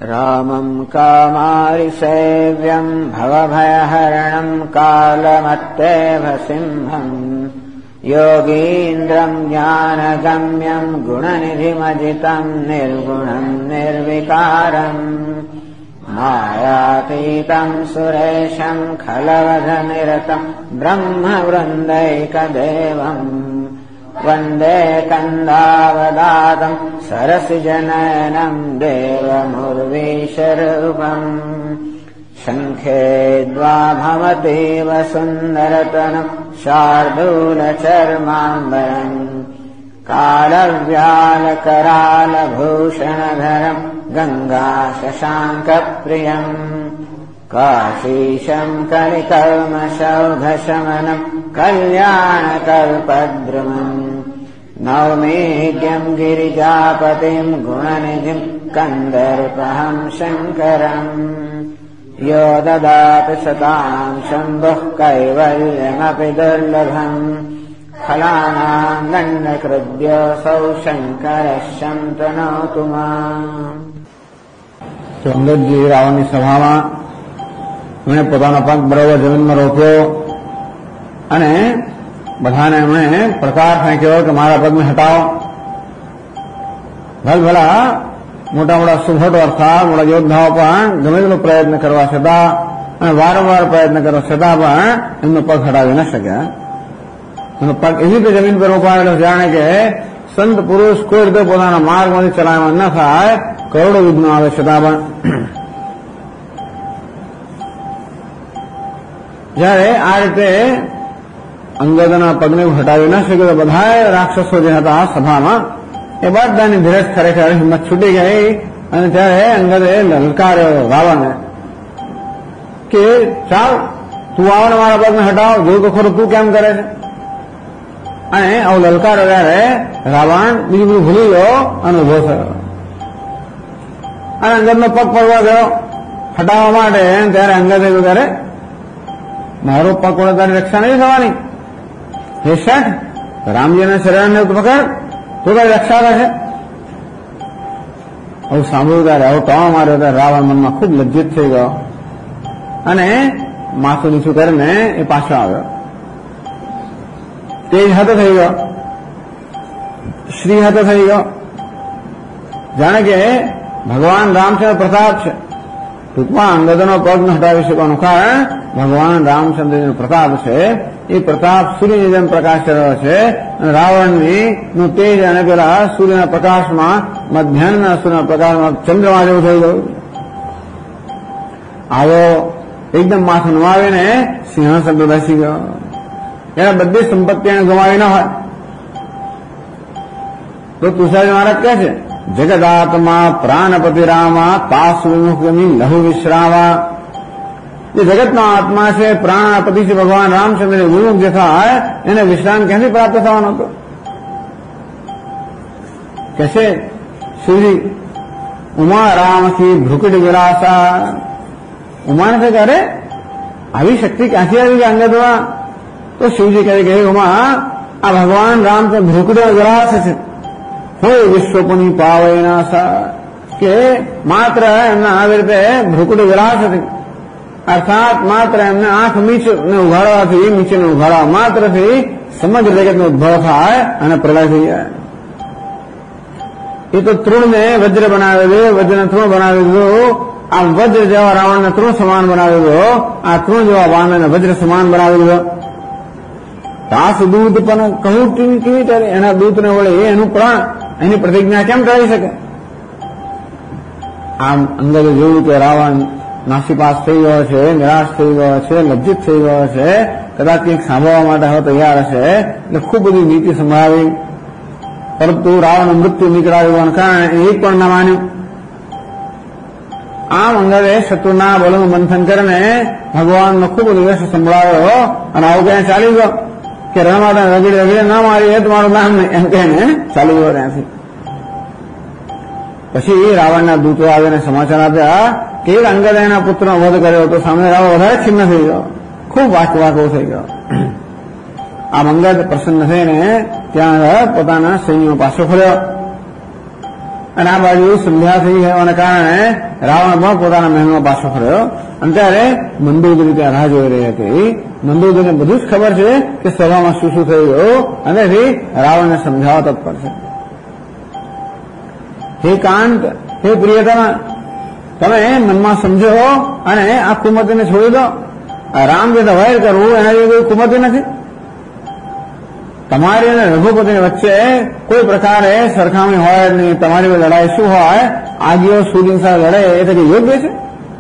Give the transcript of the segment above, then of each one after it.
रामम् कामारिसेव्यम् भवभयहरणम् कालमत्तेव सिंहम् योगीन्द्रम् ज्ञानगम्यम् गुणनिधिमजितम् निर्गुणम् निर्विकारम् मायातीतम् सुरेशम् खलवधनिरतम् ब्रह्मवृन्दैकदेवम् वन्दे कन्दावदातम् सरसिजनयनम् देवमुर्वीशरूपम् शङ्खे द्वाभमतीव सुन्दरतनम् शार्दूलचर्माम्बरम् कालव्यालकरालभूषणधरम् गङ्गाशशाङ्कप्रियम् काशीशम् कलिकल्मषौघशमनम् कल्याणकल्पद्रुमम् नौमीड्यम् गिरिजापतिम् गुणनिधिम् कन्दर्पहम् शङ्करम् यो ददाति सताम् शम्भुः कैवल्यमपि दुर्लभम् फलानाम् दण्डकृद्योऽसौ शङ्करः शन्तनोतु माम्। तो अंगदजी रावणની સભામાં એમણે પોતાનો પગ બરોબર જમીનમાં રોક્યો અને બધાને એમણે પ્રકાર ફેંક્યો કે મારા પગને હટાવો. ભલભલા મોટા મોટા સુભટો અર્થાત મોટા યોદ્ધાઓ પણ ગમે તેટલો પ્રયત્ન કરવા છતાં અને વારંવાર પ્રયત્ન કરવા છતાં પણ એમનો પગ હટાવી ન શક્યા. એમનો પગ એવી રીતે જમીન પર રોકાયેલો જાણે કે સંત પુરુષ કોઈ રીતે પોતાના માર્ગમાંથી ચલાવવામાં ન થાય, કરોડો વિઘ્નો આવે છતાં પણ. જયારે આ રીતે અંગદના પગને હટાવી ન શક્યો તો બધા રાક્ષસો જે હતા સભામાં એ બધાની ધીરજ ખરેખર હિંમત છૂટી ગઈ અને ત્યારે અંગદે લલકાર્યો રાવણને કે ચાલ તું આવો ને મારા પગને હટાવ, જોયું તો ખરું તું કેમ કરે છે. અને આવું લલકાર્યો ત્યારે રાવણ બીજું બધું ભૂલી ગયો અને ઉભો થયો અને અંગદનો પગ પડવા ગયો હટાવવા માટે. ત્યારે અંગદે કહ્યું ત્યારે મારો પગ પડે તારી રક્ષા નહીં થવાની. હે શેઠ, રામજીના શરીરને પકડ, તું તારી રક્ષા કરશે. આવું સાંભળ્યું ત્યારે આવું ટોણો માર્યો ત્યારે રાવણ મનમાં ખૂબ લજ્જિત થઈ ગયો અને માથું નીચું કરીને એ પાછો આવ્યો. તેજ હાથે થઈ ગયો, શ્રી હાથે થઈ ગયો, જાણે કે ભગવાન રામચંદ્ર પ્રતાપ છે. ટૂંકમાં અંગદનો પગ ન હટાવી શકવાનું કારણ ભગવાન રામચંદ્રનો પ્રતાપ છે. એ પ્રતાપ સૂર્યની જેમ પ્રકાશ રહ્યો છે અને રાવણની નું તેજ અને પેલા સૂર્યના પ્રકાશમાં મધ્યાહનના સૂર્યના પ્રકાશમાં ચંદ્રમા જેવું થઈ ગયું. આવો એકદમ માથું નમાવીને સિંહાસન પર બેસી ગયો. એના બધી સંપત્તિ એને ગુમાવી ન હોય તો તુષારી મહારાજ કહે છે જગદાત્મા પ્રાણપતિ રામા તાસુ વિમુખની લહુ વિશ્રાવા. જે જગતનો આત્મા છે, પ્રાણપતિ છે ભગવાન રામચંદ્ર વિમુખ જે થાય એને વિશ્રામ ક્યાંથી પ્રાપ્ત થવાનો હતો. કે છે શિવજી ઉમા રામથી ભ્રુકુટ વિલાસા. ઉમાને છે કે અરે આવી શક્તિ ક્યાંથી આવી કે અંગદમાં. તો શિવજી કહે કે ઉમા આ ભગવાન રામ તો ભ્રુકુટ વિલાસ છે. હોય વિશ્વપુની પાવયનાશા કે માત્ર એમના આવી રીતે ભ્રુકુટ વિલાસ હતી અર્થાત માત્ર એમને આંખ મીચને ઉઘાડવાથી નીચેને ઉઘાડવા માત્રથી સમગ્ર જગતનો ઉદ્ભવ થાય અને પ્રલય થઈ જાય. એ તો તૃણને વજ્ર બનાવી દે, વજ્રને તૃણ બનાવી દીધું. આ વજ્ર જેવા રાવણને તૃણ સમાન બનાવી દીધો, આ તૃણ જેવા વાનરને વજ્ર સમાન બનાવી દીધો. દાસ દૂધ પણ કહું કેવી ત્યારે એના દૂધને વળે એનું પ્રાણ એની પ્રતિજ્ઞા કેમ ટળી શકે. આમ અંગદે જોયું કે રાવણ નાસીપાસ થઈ ગયો છે, નિરાશ થઈ ગયો છે, લજ્જિત થઈ ગયો છે, કદાચ કંઈક સાંભળવા માટે હવે તૈયાર હશે એટલે ખૂબ બધી નીતિ સંભળાવી. પરંતુ રાવણ મૃત્યુ નીકળાવ્યું કારણે એક પણ ન માન્યું. આમ અંગદે શત્રુના બળનું મંથન કરીને ભગવાનનો ખૂબ દિવસ સંભળાવ્યો અને આવું ક્યાં ચાલી ગયો કે રણમાતા રગડી રગડી ના મારી એ તમારું નામ નહીં એમ કહીને ચાલી ગયો ત્યાંથી. પછી રાવણના દૂતો આવીને સમાચાર આપ્યા કે અંગદે એના પુત્રનો વધ કર્યો તો સામે રાવણ વધારે છિન્ન થઈ ગયો, ખૂબ વાકવાકો થઈ ગયો. આમ અંગદ પ્રસન્ન થઈને ત્યાં પોતાના સૈન્યો પાછો ફર્યો અને આ બાજુ સંધ્યા થઈ હોવાને કારણે રાવણ પણ પોતાના મહેલમાં પાછો ફર્યો. અને ત્યારે મંદોદરી ત્યાં રાહ જોઈ રહી હતી. મંદોદરીને બધું જ ખબર છે કે સભામાં શું શું થઈ ગયું, અને રાવણને સમજાવવા તત્પર છે. હે કાંત, હે પ્રિયતમા, તમે મનમાં સમજો અને આ કુમતિને છોડી દો. રામ જે વૈર કરવું એના જેવી કોઈ કુમતિ નથી. તમારી અને રઘુપતિની વચ્ચે કોઈ પ્રકારે સરખામણી હોય નહીં. તમારી લડાઈ શું હોય, આગીઓ સૂર્ય સાથે લડે એ તો યોગ્ય છે.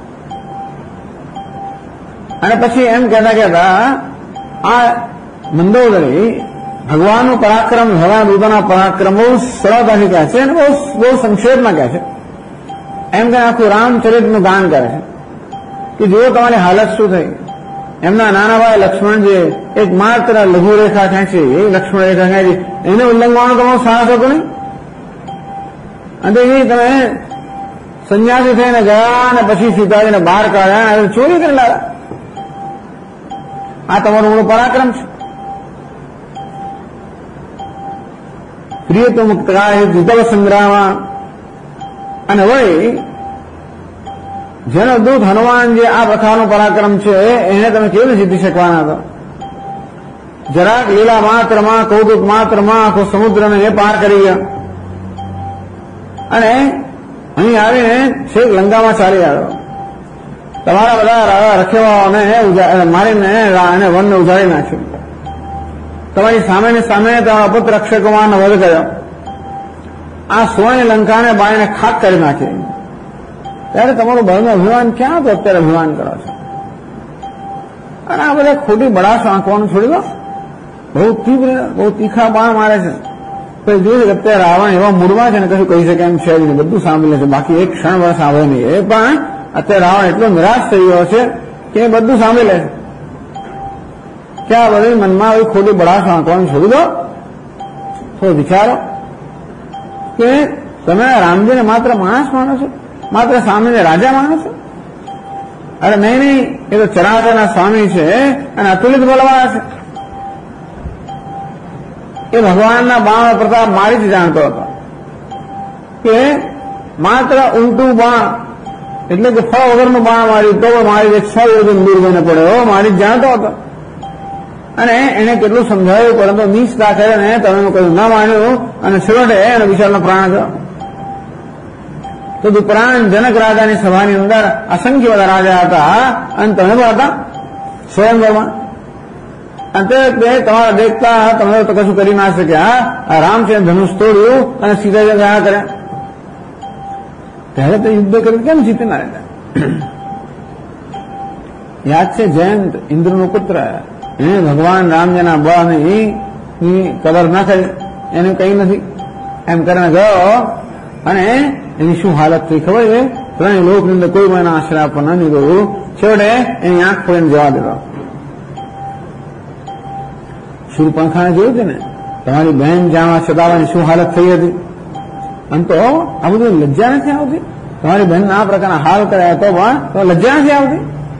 અને પછી એમ કહેતા આ મંદોદરી ભગવાનનું પરાક્રમ, ભગવાન દૂતોના પરાક્રમ બહુ સરળતાથી કહે છે અને બહુ સંક્ષેપમાં કહે છે. એમ કે આખું રામચરિતનું ગાન કરે છે કે જુઓ તમારી હાલત શું થઈ. એમના નાના ભાઈ લક્ષ્મણજી એક માત્ર લઘુ રેખા ખેંચી, લક્ષ્મણ રેખા ખેંચી, એને ઉલ્લંઘવાનું તમારું સાહસ હતું નહીં. અને તમે સંન્યાસી થઈને ગયા અને પછી સીતાજીને બહાર કાઢ્યા અને ચોરી કરી લાવ્યા. આ તમારું મોટું પરાક્રમ છે. પ્રિય તો મુક્તકાય જીતવ સંગ્રામ. અને વળી જેનો દૂત હનુમાન જે આ પ્રકારનું પરાક્રમ છે એને તમે કેવી રીતે જીતી શકવાના હતા. જરાક લીલા માત્રમાં, કૌતુક માત્રમાં આખો સમુદ્રને એ પાર કરી ગયા અને અહીં આવીને છેક લંકામાં ચાલી આવ્યો. તમારા બધા રખેવાઓને મારીને એને વનને ઉજાડી નાખ્યું. તમારી સામે તમારા પુત્ર અક્ષય કુમારનો વધ કર્યો. આ સોની લંકાને બાળીને ખાક કરી નાખી. ત્યારે તમારું બળનું અભિમાન ક્યાં હતું? અત્યારે અભિમાન કરો છો. અને આ બધા ખોટી બળાશ આંકવાનું છોડી દો. બહુ તીવ્ર, બહુ તીખા બાણ મારે છે. પછી જોયું કે અત્યારે રાવણ એવા મૂડમાં છે ને કશું કહી શકે એમ છે જ નહીં. બધું સાંભળે છે, બાકી એક ક્ષણ વર્ષ સાંભળે નહીં. એ પણ અત્યારે રાવણ એટલો નિરાશ થઈ ગયો છે કે એ બધું સાંભળી લે છે. કે આ બધી મનમાં આવી ખોટી બળાશ આંકવાનું છોડી દો. થોડું વિચારો કે તમે રામજીને માત્ર માણસ માનો છો, માત્ર સામે રાજા માનો છો. અરે નહીં, એ તો ચરાચરના સ્વામી છે અને અતુલિત બળવાળા છે. એ ભગવાનના બાણ પ્રતાપ મારી જ જાણતો હતો કે માત્ર ઉલટું બાણ એટલે કે ફળ વગરનું બાણ મારી તો મારી 6 યોજન દૂર જઈને પડ્યો, મારી જ જાણતો હતો. અને એને કેટલું સમજાવ્યું, પરંતુ નિષ્ઠા કરીને તમે કયું ના માન્યું અને છેવટે એને વિશાળનો પ્રાણ ગયો. તો પ્રાણ જનક રાજાની સભાની અંદર અસંખ્ય બધા રાજા હતા અને તમે પણ હતા સ્વયંવરમાં. અને તે તમારા દેખતા તમે તો કશું કરી ના શક્યા. આ રામચંદ્ર ધનુષ તોડ્યું અને સીતાજી ગયા કર્યા. ત્યારે તો યુદ્ધ કરી કેમ જીતી ના રહ્યા? યાદ છે જયંત, ઇન્દ્રનો પુત્ર, એને ભગવાન રામજીના બળની કદર ના કરી, એને કઈ નથી એમ કરીને ગયો. અને એની શું હાલત થઈ ખબર છે? ત્રણેય લોકની અંદર કોઈ મને આશ્રય આપવા ન નીકળ્યું. છેવટે એની આંખ ફોડીને જવા દીધો. શૂરપંખાને જોયું છે ને, તમારી બહેન જાણવા છતાં શું હાલત થઈ હતી. અને તો આ બધું લજ્જા નથી આવતી. તમારી બહેનના આ પ્રકારના હાલ કર્યા તો પણ લજ્જા નથી આવતી.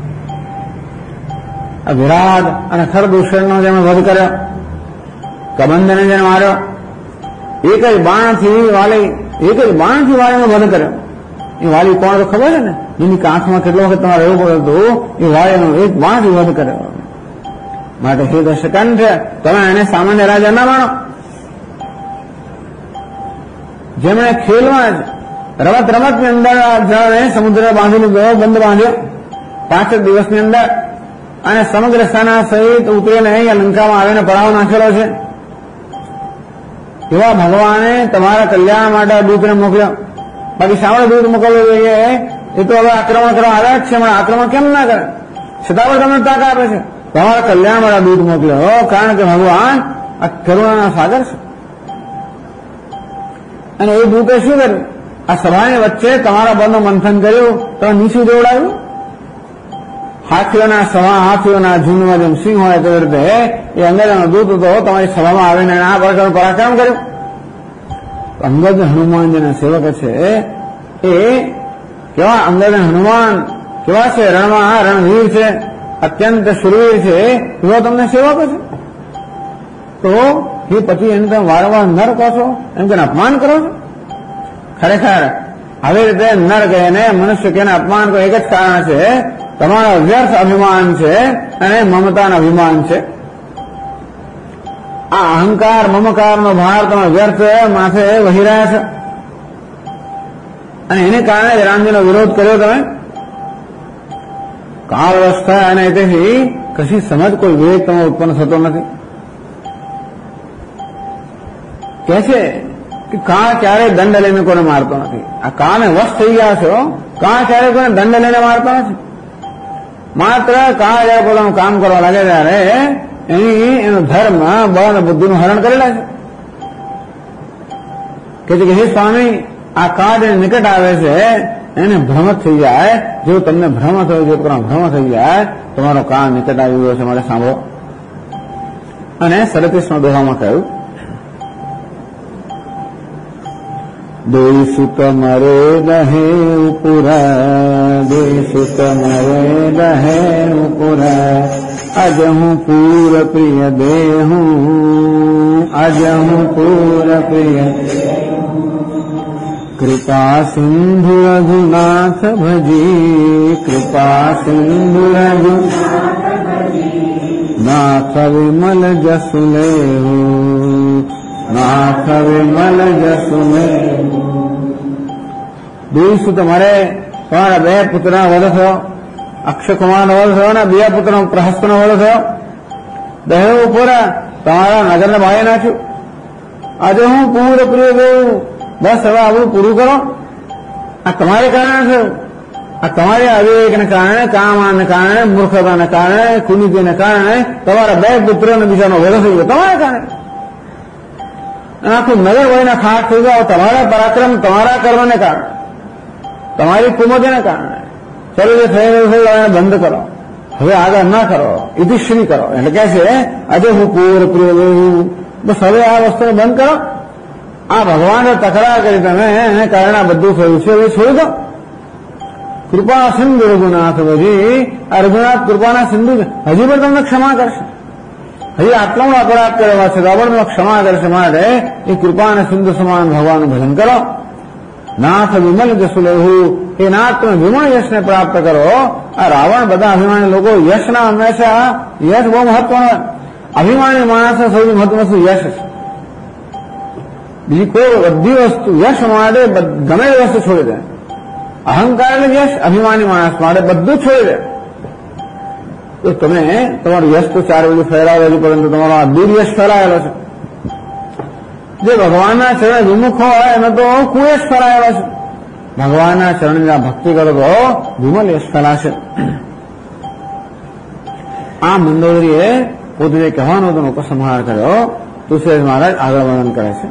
આ વિરાટ અને ખરદૂષણનો જેમણે વધ કર્યો, કબંધને જેને માર્યો, એક જ બાણથી વાલીનો વધ કર્યો. એ વાલી કોણ તો ખબર છે ને, એની આંખમાં કેટલો વખત તમારે રહેવું પડતું. એ વાલીનો એક બાણથી વધ કર્યો. માટે હે દશકંઠ, તમે એને સામાન્ય રાજા ના માનો. જેમણે ખેલમાં જ રમતની અંદર જળને સમુદ્ર બાંધી લીધો, બંધ બાંધ્યો 5 દિવસની અંદર, અને સમગ્ર સેના સહિત ઉતરીને અહીંયા લંકામાં આવીને પડાવ નાખેલો છે. એવા ભગવાને તમારા કલ્યાણ માટે દૂતને મોકલ્યો. બાકી સામે દૂત મોકલવો જોઈએ એ તો હવે આક્રમણ કરવા આવ્યા જ છે. હમણાં આક્રમણ કેમ ના કરે? છતાં પણ તમને તાક આપે છે. તમારા કલ્યાણ માટે દૂત મોકલ્યો, કારણ કે ભગવાન આ કરુણાના સાગર છે. અને એ દૂતે શું કર્યું? આ સભાની વચ્ચે તમારા બળનું મંથન કર્યું, તમે નીચું દોડાવ્યું. હાથીઓના ઝુંડમાં જેમ સિંહ હોય તે રીતે એ અંગદનો દૂત હતો, તમારી સભામાં આવીને આ પ્રકારનું પરાક્રમ કર્યું. અંગદ હનુમાન જેના સેવક છે એ કેવા? અંગદ હનુમાન કેવા છે? રણમાં રણવીર છે, અત્યંત શુરવીર છે, એવો તમને સેવક છે. તો એ પછી એને તમે વારંવાર નર કહો છો, એમ કે અપમાન કરો છો. ખરેખર આવી રીતે નર કહે ને મનુષ્ય કે અપમાન કોઈ એક જ કારણ છે, તમારો વ્યર્થ અભિમાન છે અને મમતાનો અભિમાન છે. આ અહંકાર મમકારનો ભાર તમે વ્યર્થ માથે વહી રહ્યા છે અને એને કારણે જ રામજીનો વિરોધ કર્યો તમે. કાળ અવસ્થા અને તેથી કશી સમજ કોઈ વિવેક તમે ઉત્પન્ન થતો નથી. કે છે કે કાળ ક્યારેય દંડ લઈને કોને મારતો નથી. આ કાળને વશ થઈ ગયા છો, કાળ ક્યારેય કોને દંડ લઈને મારતો નથી. માત્ર કાળ જયારે પોતાનું કામ કરવા લાગે ત્યારે એનો ધર્મ બળ અને બુદ્ધિનું હરણ કરેલા છે. કે હે સ્વામી, આ કાળ જે નિકટ આવે છે એને ભ્રમ થઈ જાય. જો તમને ભ્રમ થયો, જો ભ્રમ થઈ જાય, તમારો કાળ નિકટ આવી ગયો છે, મારે સાંભળો. અને 37મા દોહામાં કહ્યું, દોઈ સુત મરે દહે ઉપુરા, દોઈ સુત મરે દહે ઉપુરા, અજ હું પૂર પ્રિય દેહું, અજ હું પૂર પ્રિય, કૃપા સિંધુ રઘુનાથ ભજી, કૃપા સિંધુ રઘુનાથ ભજી, નાથ વિમલ જસુ લેવું, નાથ વિમલ જસુ લેવું. દોઈશું તમારે તમારા 2 પુત્રના વધ થયો, અક્ષયકુમારનો વધ થયો ને 2 પુત્રનો પ્રહસ્તનો વધ થયો. દહે ઉપરા તમારા નગરને બાળી નાખ્યું. આજે હું પૂર પ્રિય દેવું, બસ હવે આપણું પૂરું કરો. આ તમારે કારણે થયું. આ તમારી અવિવેકને કારણે, કામને કારણે, મૂર્ખતાને કારણે, કુનીતિને કારણે તમારા 2 પુત્રોને બીજાનો વધ થઈ ગયો. તમારા કારણે આખું નગર વહીને ખાટ થઈ ગયો. તમારા પરાક્રમ, તમારા કર્મને કારણે, તમારી કુમતિને કારણે. ચલો જે થઈ રહ્યું છે બંધ કરો, હવે આગળ ના કરો, ઇતિશ્રી કરો. એટલે કે છે આજે હું પૂર પ્રિય દેવું, બસ હવે આ વસ્તુને બંધ કરો. આ ભગવાને તકરાર કરી તમે એને કારણે બધું થયું છે, હવે છોડી દો. કૃપા સિંધુ રઘુનાથ ભજી, આ રઘુનાથ કૃપાના સિંધુ છે, હજી પણ તમને ક્ષમા કરશે. હજી આટલો અપરાધ કરેલા છે તો આપણને ક્ષમા કરશે. માટે એ કૃપા અને સિંધુ સમાન ભગવાનનું ભજન કરો. નાથ વિમલ જસુ લેવું, એ નાથ તમે વિમળ યશને પ્રાપ્ત કરો. આ રાવણ બધા અભિમાની લોકો યશના હંમેશા, યશ બહુ મહત્વનો. અભિમાની માણસને સૌથી મહત્વનું વસ્તુ યશ છે. બીજી કોઈ બધી વસ્તુ યશ માટે ગમે એ વસ્તુ છોડી દે. અહંકાર એટલે યશ, અભિમાની માણસ માટે બધું છોડી દે. તો તમે તમારું યશ તો 4 બાજુ ફેલાવેલું છે, પરંતુ તમારો આ દુર્યશ ફેલાયેલો છે. જે ભગવાનના ચરણે વિમુખ હોય એનો તો કુયશ ફેલાયેલો છે. ભગવાનના ચરણની ભક્તિ કરો તો વિમલ યશ ફેલાશે. આ મંદોદરીએ પોતે જે કહેવાનો હતો ઉપસંહાર કર્યો. તુલસીદાસ મહારાજ આગળ વર્ણન કરે છે.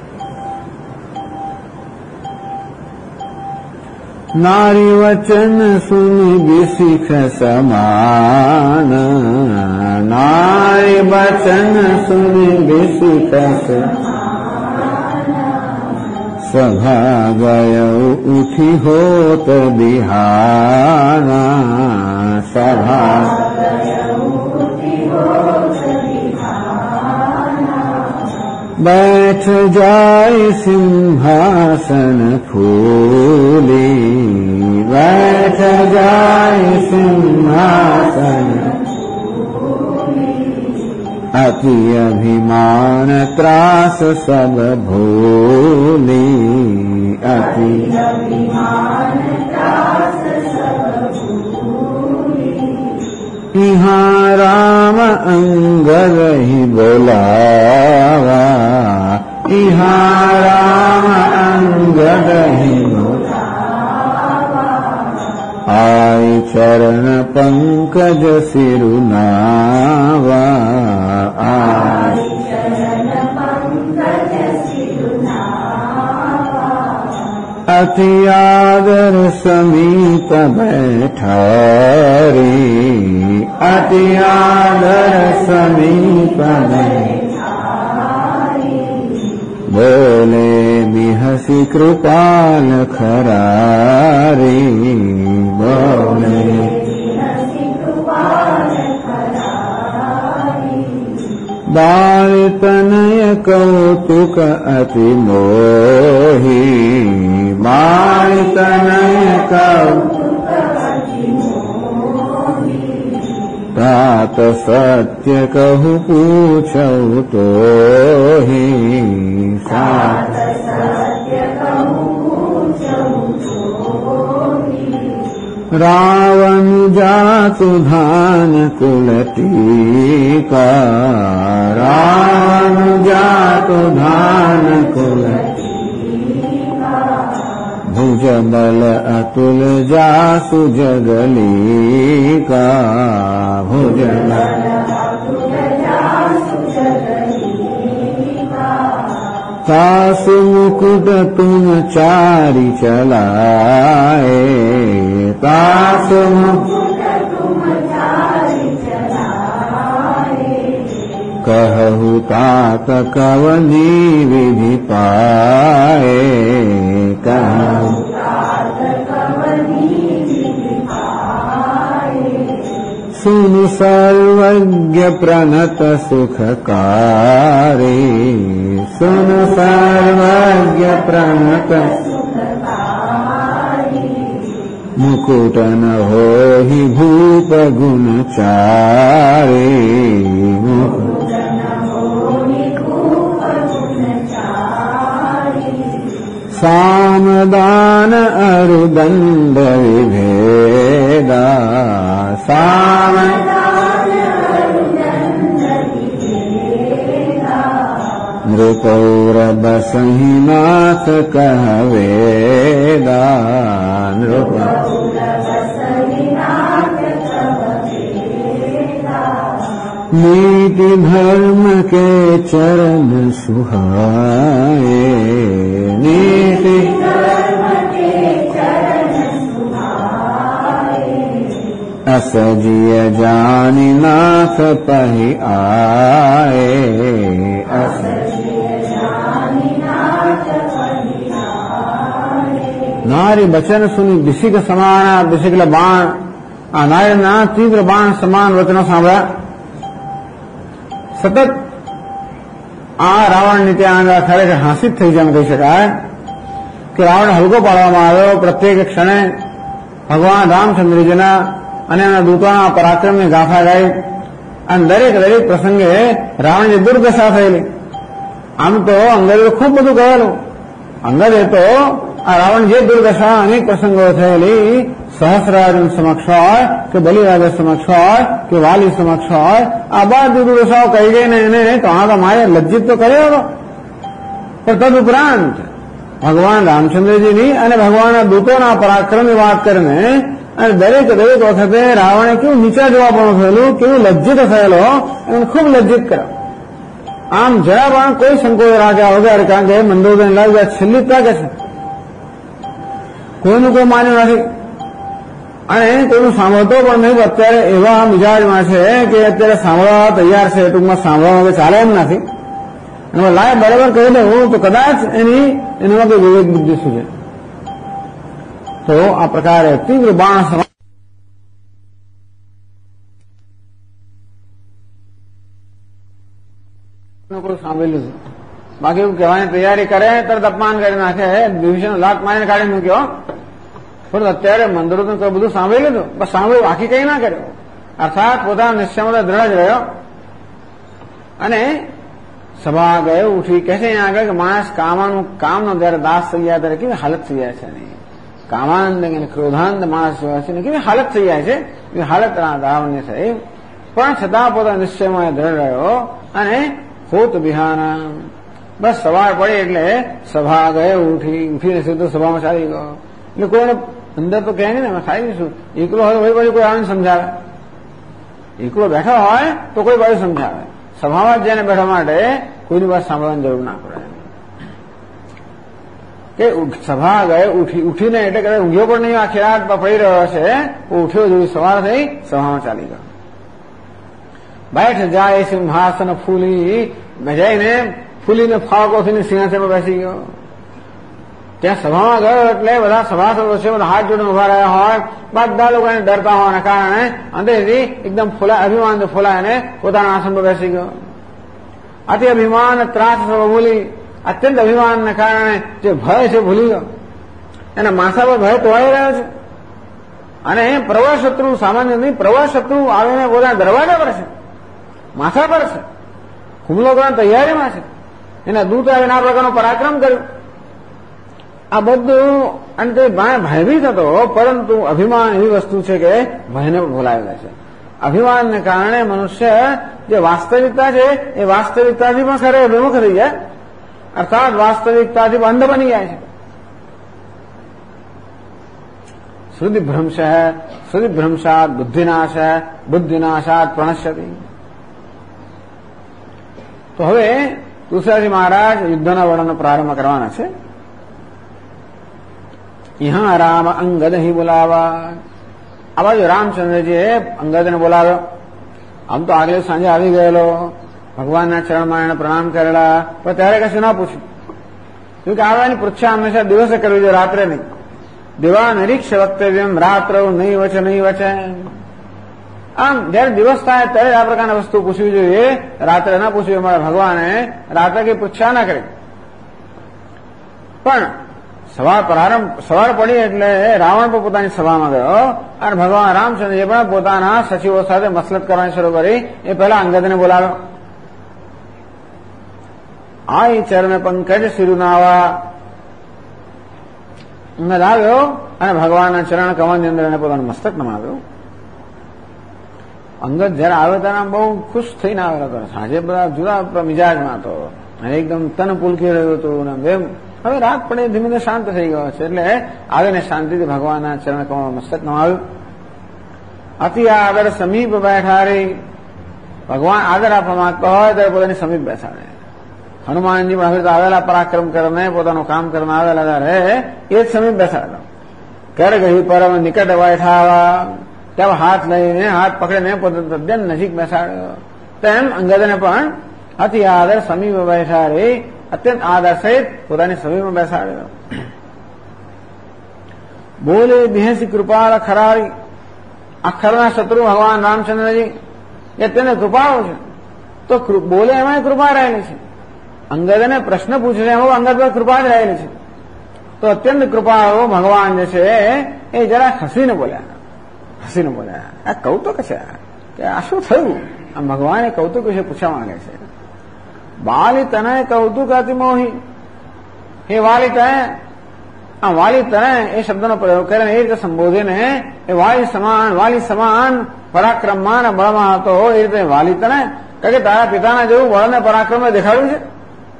નારી વચન સુની બેસીખ સમાન, નારી વચન સુની બેસીખ સભા ગયો ઉઠી હોત બિહાના, સભા बैठ जाए सिंहासन फूली, बैठ जाए सिंहासन अति अभिमान त्रास सब भूली, अति अभिमान त्रास सब भूली। यहाँ राम अंगद ही बोलावा, यहाँ राम अंगद ही बोलावा, आय चरण पंकज सिरुनावा, आय चरण पंकज सिरुनावा, अति आदर समीप बैठारी, अति आदर समीप बैठारी, बोले बिहसी कृपाल खरारी, बोले बिहसी कृपाल खरारी, बाल तनय कौतुक अति मोही बाल तनय तात सत्य कहु पूछौ तो ही रावण जातु धान कुलटीका रावण जातु धान कुलटीका भुज बल अतुल जासु जगलीका भुज तासु मुकुट तुम चारि चलाए तासु कहु तात कवनी विधि पाए कहु सुनु सर्वज्ञ प्रणत सुखकारी सुनु सर्वज्ञ प्रणत मुकुट न होहि भूप गुण चारे सामदान अरुदंड विभेदा नृपौरब संहिनाथ कहवेदा नीति धर्म के चरण सुहाए नीति असजिय जानि नाथ पहि आए नारी बचन सुनी बिसिक સમાન બિસિકલે બાણ આ નારીના તીવ્ર બાણ સમાન વચનો સાંભળ્યા સતત આ રાવણની ત્યાં ખરેખર હાંસિત થઈ જાય એમ કહી શકાય કે રાવણ હલકો પાડવામાં આવ્યો પ્રત્યેક ક્ષણે ભગવાન રામચંદ્રજીના અને એના દૂતોના પરાક્રમની ગાથા ગાઈ અને દરેક પ્રસંગે રાવણની દુર્દશા થયેલી આમ તો અંગદે ખૂબ બધું કહેલું અંગદે તો આ રાવણ જે દુર્દશા અનેક પ્રસંગો થયેલી સહસ્રાર્જુન સમક્ષ હોય કે બલિરાજા સમક્ષ હોય કે વાલી સમક્ષ હોય આ બધી દુર્દશાઓ કહી ગઈને એને તો આ તો મારે લજ્જિત તો કર્યો હતો પણ તદુપરાંત ભગવાન રામચંદ્રજીની અને ભગવાનના દૂતોના પરાક્રમની વાત કરીને અને દરેક વખતે રાવણે કેવું નીચા જોવાપણું થયેલું કેવું લજ્જિત થયેલો એને ખૂબ લજ્જિત કર્યો આમ જરા પણ કોઈ સંકોચ રાખ્યા વગર કારણ કે મંદોદરી લાગ્યા છેલ્લી તક છે કોઈનું કોઈ માન્યું નથી અને કોઈનું સાંભળતો પણ નહીં અત્યારે એવા મિજાજમાં છે કે અત્યારે સાંભળવા તૈયાર છે ટૂંકમાં સાંભળવા ચાલે એમ નથી અને લાય બરાબર કહી દઉં તો કદાચ એનામાં કોઈ વિવેક બુદ્ધિ શું છે તો આ પ્રકારે તીવ્ર બાણ કોઈ સાંભળેલું છે બાકી એવું કહેવાની તૈયારી કરે તરત અપમાન કરી નાખે વિભીષણ લાત મારીને કાઢી મૂક્યો પણ અત્યારે મંદિરો તો બધું સાંભળી લીધું બસ સાંભળ્યું બાકી કઈ ના કર્યો અર્થાત પોતાના નિશ્ચયમાં દ્રઢ જ રહ્યો અને સભા ગયો ઉઠી કહે છે અહીંયા આગળ કે માણસ કામનો જયારે દાસ થઈ જાય ત્યારે કેવી હાલત થઈ જાય છે કામાનંદ અને ક્રોધાનંદ માણસ જોયા છે કેવી હાલત થઈ જાય છે એવી હાલત રાવણની થઈ પણ છતાં પોતાના નિશ્ચયમાં દ્રઢ રહ્યો અને હોત બિહાના બસ સવાર પડી એટલે સભા ગયો ઉઠીને સીધો સભામાં ચાલી ગયો એટલે કોઈને અંદર તો કહે નહીં ને અમે ખાઈ દઈશું એકલો હોય કોઈ બાજુ કોઈ આવીને સમજાવે એકલો બેઠો હોય તો કોઈ બાજુ સમજાવે સભામાં જઈને બેઠવા માટે કોઈની વાત સાંભળવાની જરૂર ના પડે કે સભા ગયો ઉઠીને એટલે કદાચ ઊંઘ્યો પણ નહીં આખી રાત પડી રહ્યો છે ઉઠ્યો જેવી સવાર થઈ સભામાં ચાલી ગયો બેઠ જાય સિંહાસન ફૂલી જઈને ફૂલીને ફાળકોથીને સિંહાસનમાં બેસી ગયો ત્યાં સભામાં ગયો એટલે બધા સભાસદો છે બધા હાથ જોડીને ઉભા રહ્યા હોય બધા લોકો એને ડરતા હોવાના કારણે અંદરથી એકદમ અભિમાન ફૂલાઈને પોતાના આસન પર બેસી ગયો અતિ અભિમાન ત્રાસ ભૂલી, અત્યંત અભિમાનને કારણે જે ભય છે ભૂલી ગયો. એના માથા પર ભય તોડાઈ રહ્યો છે. અને પ્રવાસ શત્રુ સામાન્ય નહીં, પ્રવાસ શત્રુ આવીને પોતાના દરવાજા પર છે, માથા પર છે, હુમલો કરવાની તૈયારીમાં છે. એના દૂત આવીને આ પ્રકારનો પરાક્રમ કર્યું. આ બધું અને તે ભયભીત હતો, પરંતુ અભિમાન એવી વસ્તુ છે કે ભયને ભૂલાયેલા છે. અભિમાનને કારણે મનુષ્ય જે વાસ્તવિકતા છે એ વાસ્તવિકતાથી પણ ખરે વિમુખ થઈ જાય, અર્થાત વાસ્તવિકતાથી અંધ બની જાય છે. શ્રુતિભ્રંશ શ્રુતિભ્રંશાત બુદ્ધિનાશ બુદ્ધિનાશાત પ્રણશ્યતિ. તો હવે તુલસીદાસજી મહારાજ યુદ્ધના વર્ણનનો પ્રારંભ કરવાના છે. યહાં રામ અંગદ હિ બોલાવા. આ બાજુ રામચંદ્રજીએ અંગદને બોલાવ્યો. આમ તો આગલે સાંજે આવી ગયેલો, ભગવાનના ચરણમાં એને પ્રણામ કરેલા, પણ ત્યારે કશું ના પૂછ્યું. કે આવવાની પૃચ્છા હંમેશા દિવસે કરવી જોઈએ, રાત્રે નહીં. દિવા નિરીક્ષ વક્તવ્યમ રાત્ર નહીં વચે નહીં વચે. આમ જયારે દિવસ થાય ત્યારે આ પ્રકારની વસ્તુ પૂછવી જોઈએ, રાત્રે ના પૂછવી. અમારા ભગવાને રાત્રે કઈ પૂછ્યા ના કરી. પણ સવાર પડી એટલે રાવણ પણ પોતાની સભામાં ગયો અને ભગવાન રામચંદ્રજી પણ પોતાના સચિવો સાથે મસલત કરવાની શરૂ કરી. એ પહેલા અંગદને બોલાવ્યો. આઈ ચરણ પંકજ સિરુનાવા. અંગદ આવ્યો અને ભગવાનના ચરણ કમળની અંદર એને પોતાનું મસ્તક નમાવ્યો. અંગદ જયારે આવ્યો ત્યારે બહુ ખુશ થઈને આવેલો હતો. સાંજે બધા જુદા મિજાજમાં હતો અને એકદમ તન પુલકી રહ્યું હતું. હવે રાત પડે ધીમે ધીમે શાંત થઈ ગયો છે એટલે આવીને શાંતિથી ભગવાનના ચરણ કમળ મસ્તક નમાવ્યું. અતિ આદર સમીપ બેઠા રહી. ભગવાન આદર આપવા માંગતા હોય ત્યારે પોતાની સમીપ બેસાડે. હનુમાનજી પણ હવે તો આવેલા પરાક્રમ કરીને પોતાનું કામ કરીને આવેલા ત્યારે એ જ સમીપ બેસાડેલો. કર ગઈ પરમ નિકટ બેઠાવા. ત્યાં હાથ લઈને હાથ પકડીને પોતે તદ્દન નજીક બેસાડ્યો. તેમ અંગદને પણ અતિ આદર સમીપ બેઠા રહી, અત્યંત આદર સહિત પોતાની સમીપમાં બેસાડ્યો. બોલે બિહસી કૃપાળ ખરારી. અખરના શત્રુ ભગવાન રામચંદ્રજી એ તેને કૃપાળો છે, તો બોલે એમાં કૃપા રહેલી છે. અંગદને પ્રશ્ન પૂછે છે એમાં અંગદ પર કૃપા જ રહેલી છે. તો અત્યંત કૃપાળો ભગવાન જે છે એ જરા હસીને બોલ્યા. આ કૌતુક છે કે આ શું થયું. આ ભગવાને કૌતુક વિશે પૂછવા માંગે છે. વાલી તને કૌતુક અતિ મોહી. હે વાલી તને, આ વાલી તને એ શબ્દનો પ્રયોગ કરીને એ રીતે સંબોધીને એ વાલી સમાન પરાક્રમમાં અને બળમાં હતો એ રીતે વાલી તને કે તારા પિતાના જેવું બળને પરાક્રમને દેખાડ્યું છે.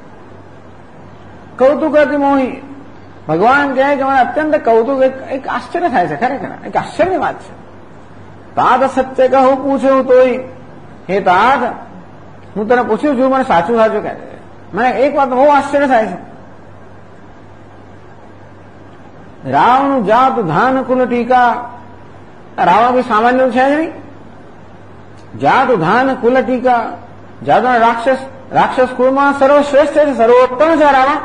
કૌતુક અતિ મોહી. ભગવાન કહે કે મને અત્યંત કૌતુક, એક આશ્ચર્ય થાય છે, ખરેખર એક આશ્ચર્યની વાત છે. તાત સત્ય કહું પૂછ્યું તોય. હે તાત, હું તને પૂછ્યું છું, મને સાચું સાચું કહે છે. મને એક વાત બહુ આશ્ચર્ય થાય છે. રાવણ જાત ધાન કુલ ટીકા. રાવણ કોઈ સામાન્ય છે જ નહીં. જાત ધાન કુલ ટીકા. જાત રાક્ષસ કુળમાં સર્વશ્રેષ્ઠ છે, સર્વોત્તમ છે રાવણ.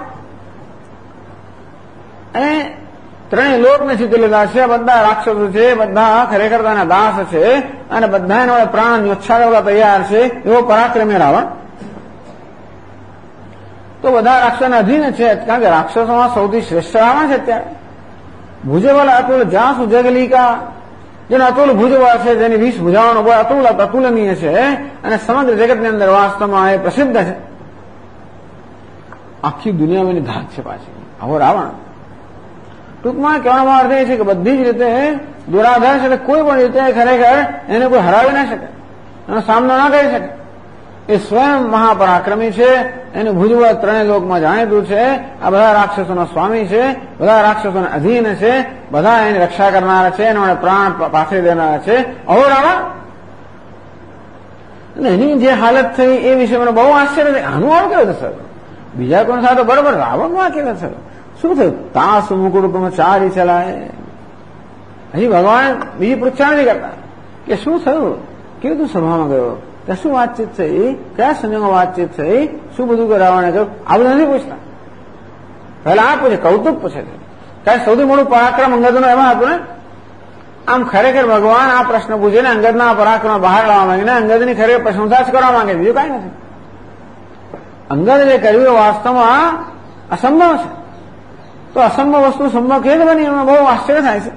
અને ત્રણેય લોકને જીતી લીધા છે. બધા રાક્ષસો છે, બધા ખરેખર તેના દાસ છે અને બધા એના પ્રાણ ન્યોચ્છાર કરવા તૈયાર છે. એવો પરાક્રમી રાવણ તો બધા રાક્ષસોના અધીન છે, કારણ કે રાક્ષસોમાં સૌથી શ્રેષ્ઠ રાવણ છે. અત્યારે ભુજબલ અતુલ જાસુ જગલિકા. જેનો અતુલ ભુજબળ છે, જેની 20 ભુજાઓનો બળ અતુલનીય છે અને સમગ્ર જગતની અંદર વાસ્તવમાં એ પ્રસિદ્ધ છે. આખી દુનિયામાં એની ધાક છે પાછી. આવો રાવણ. ટૂંકમાં કહેવાનો અર્થ એ છે કે બધી જ રીતે દુરાધાર છે, કોઈ પણ રીતે ખરેખર એને કોઈ હરાવી ના શકે, એનો સામનો ના કરી શકે. એ સ્વયં મહાપરાક્રમી છે. એનું ભુજબળ ત્રણેય લોકમાં જાણીતું છે. આ બધા રાક્ષસોનો સ્વામી છે, બધા રાક્ષસોના અધીન છે, બધા એની રક્ષા કરનારા છે, એના પ્રાણ પાછી દેનારા છે. આવો રાવણ. એની જે હાલત થઈ એ વિશે મને બહુ આશ્ચર્ય છે. આનું આવું કેવું થશે? બીજા કોઈ સાથે બરોબર, રાવણમાં કેવું થયું? શું થયું? તાસ મુકુટ ચારી ચલાય. હજી ભગવાન બીજી પૃચ્છા નથી કરતા કે શું થયું, કેવું તું સભામાં ગયો, ત્યાં શું વાતચીત થઈ, કયા સંજોગમાં વાતચીત થઈ, શું બધું રાવણે કહ્યું, આ બધું નથી પૂછતા. પહેલા આ પૂછે, કૌતુક પૂછે છે. કારણ સૌથી મોટું પરાક્રમ અંગદનું એમાં હતું ને. આમ ખરેખર ભગવાન આ પ્રશ્ન પૂછે ને અંગદના પરાક્રમ બહાર લાવવા માંગે ને અંગદની ખરેખર પ્રશંસા જ કરવા માંગે, બીજું કાંઈ નથી. અંગદ જે કર્યું એ વાસ્તવમાં અસંભવ છે. તો અસંભવ વસ્તુ સંભવ કેવી રીતે બની? એમાં બહુ આશ્ચર્ય થાય છે.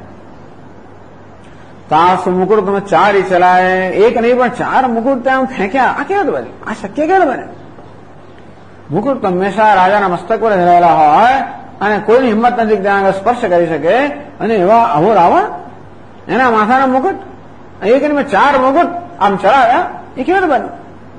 તાસ મુકુટ તમે 4 ચલાય, એક નહીં પણ 4 મુકુટ ત્યાં ફેંક્યા. આ કેવું બને? આ શક્ય કેવું બને? મુકુટ હંમેશા રાજાના મસ્તક પર રહેલા હોય અને કોઈની હિંમત નથી ત્યાં આગળ સ્પર્શ કરી શકે, અને એવા આવો રાવણ, એના માથાના મુકુટ, એક નહીં 4 મુકુટ આમ ચલાવ્યા. એ કેવું બને?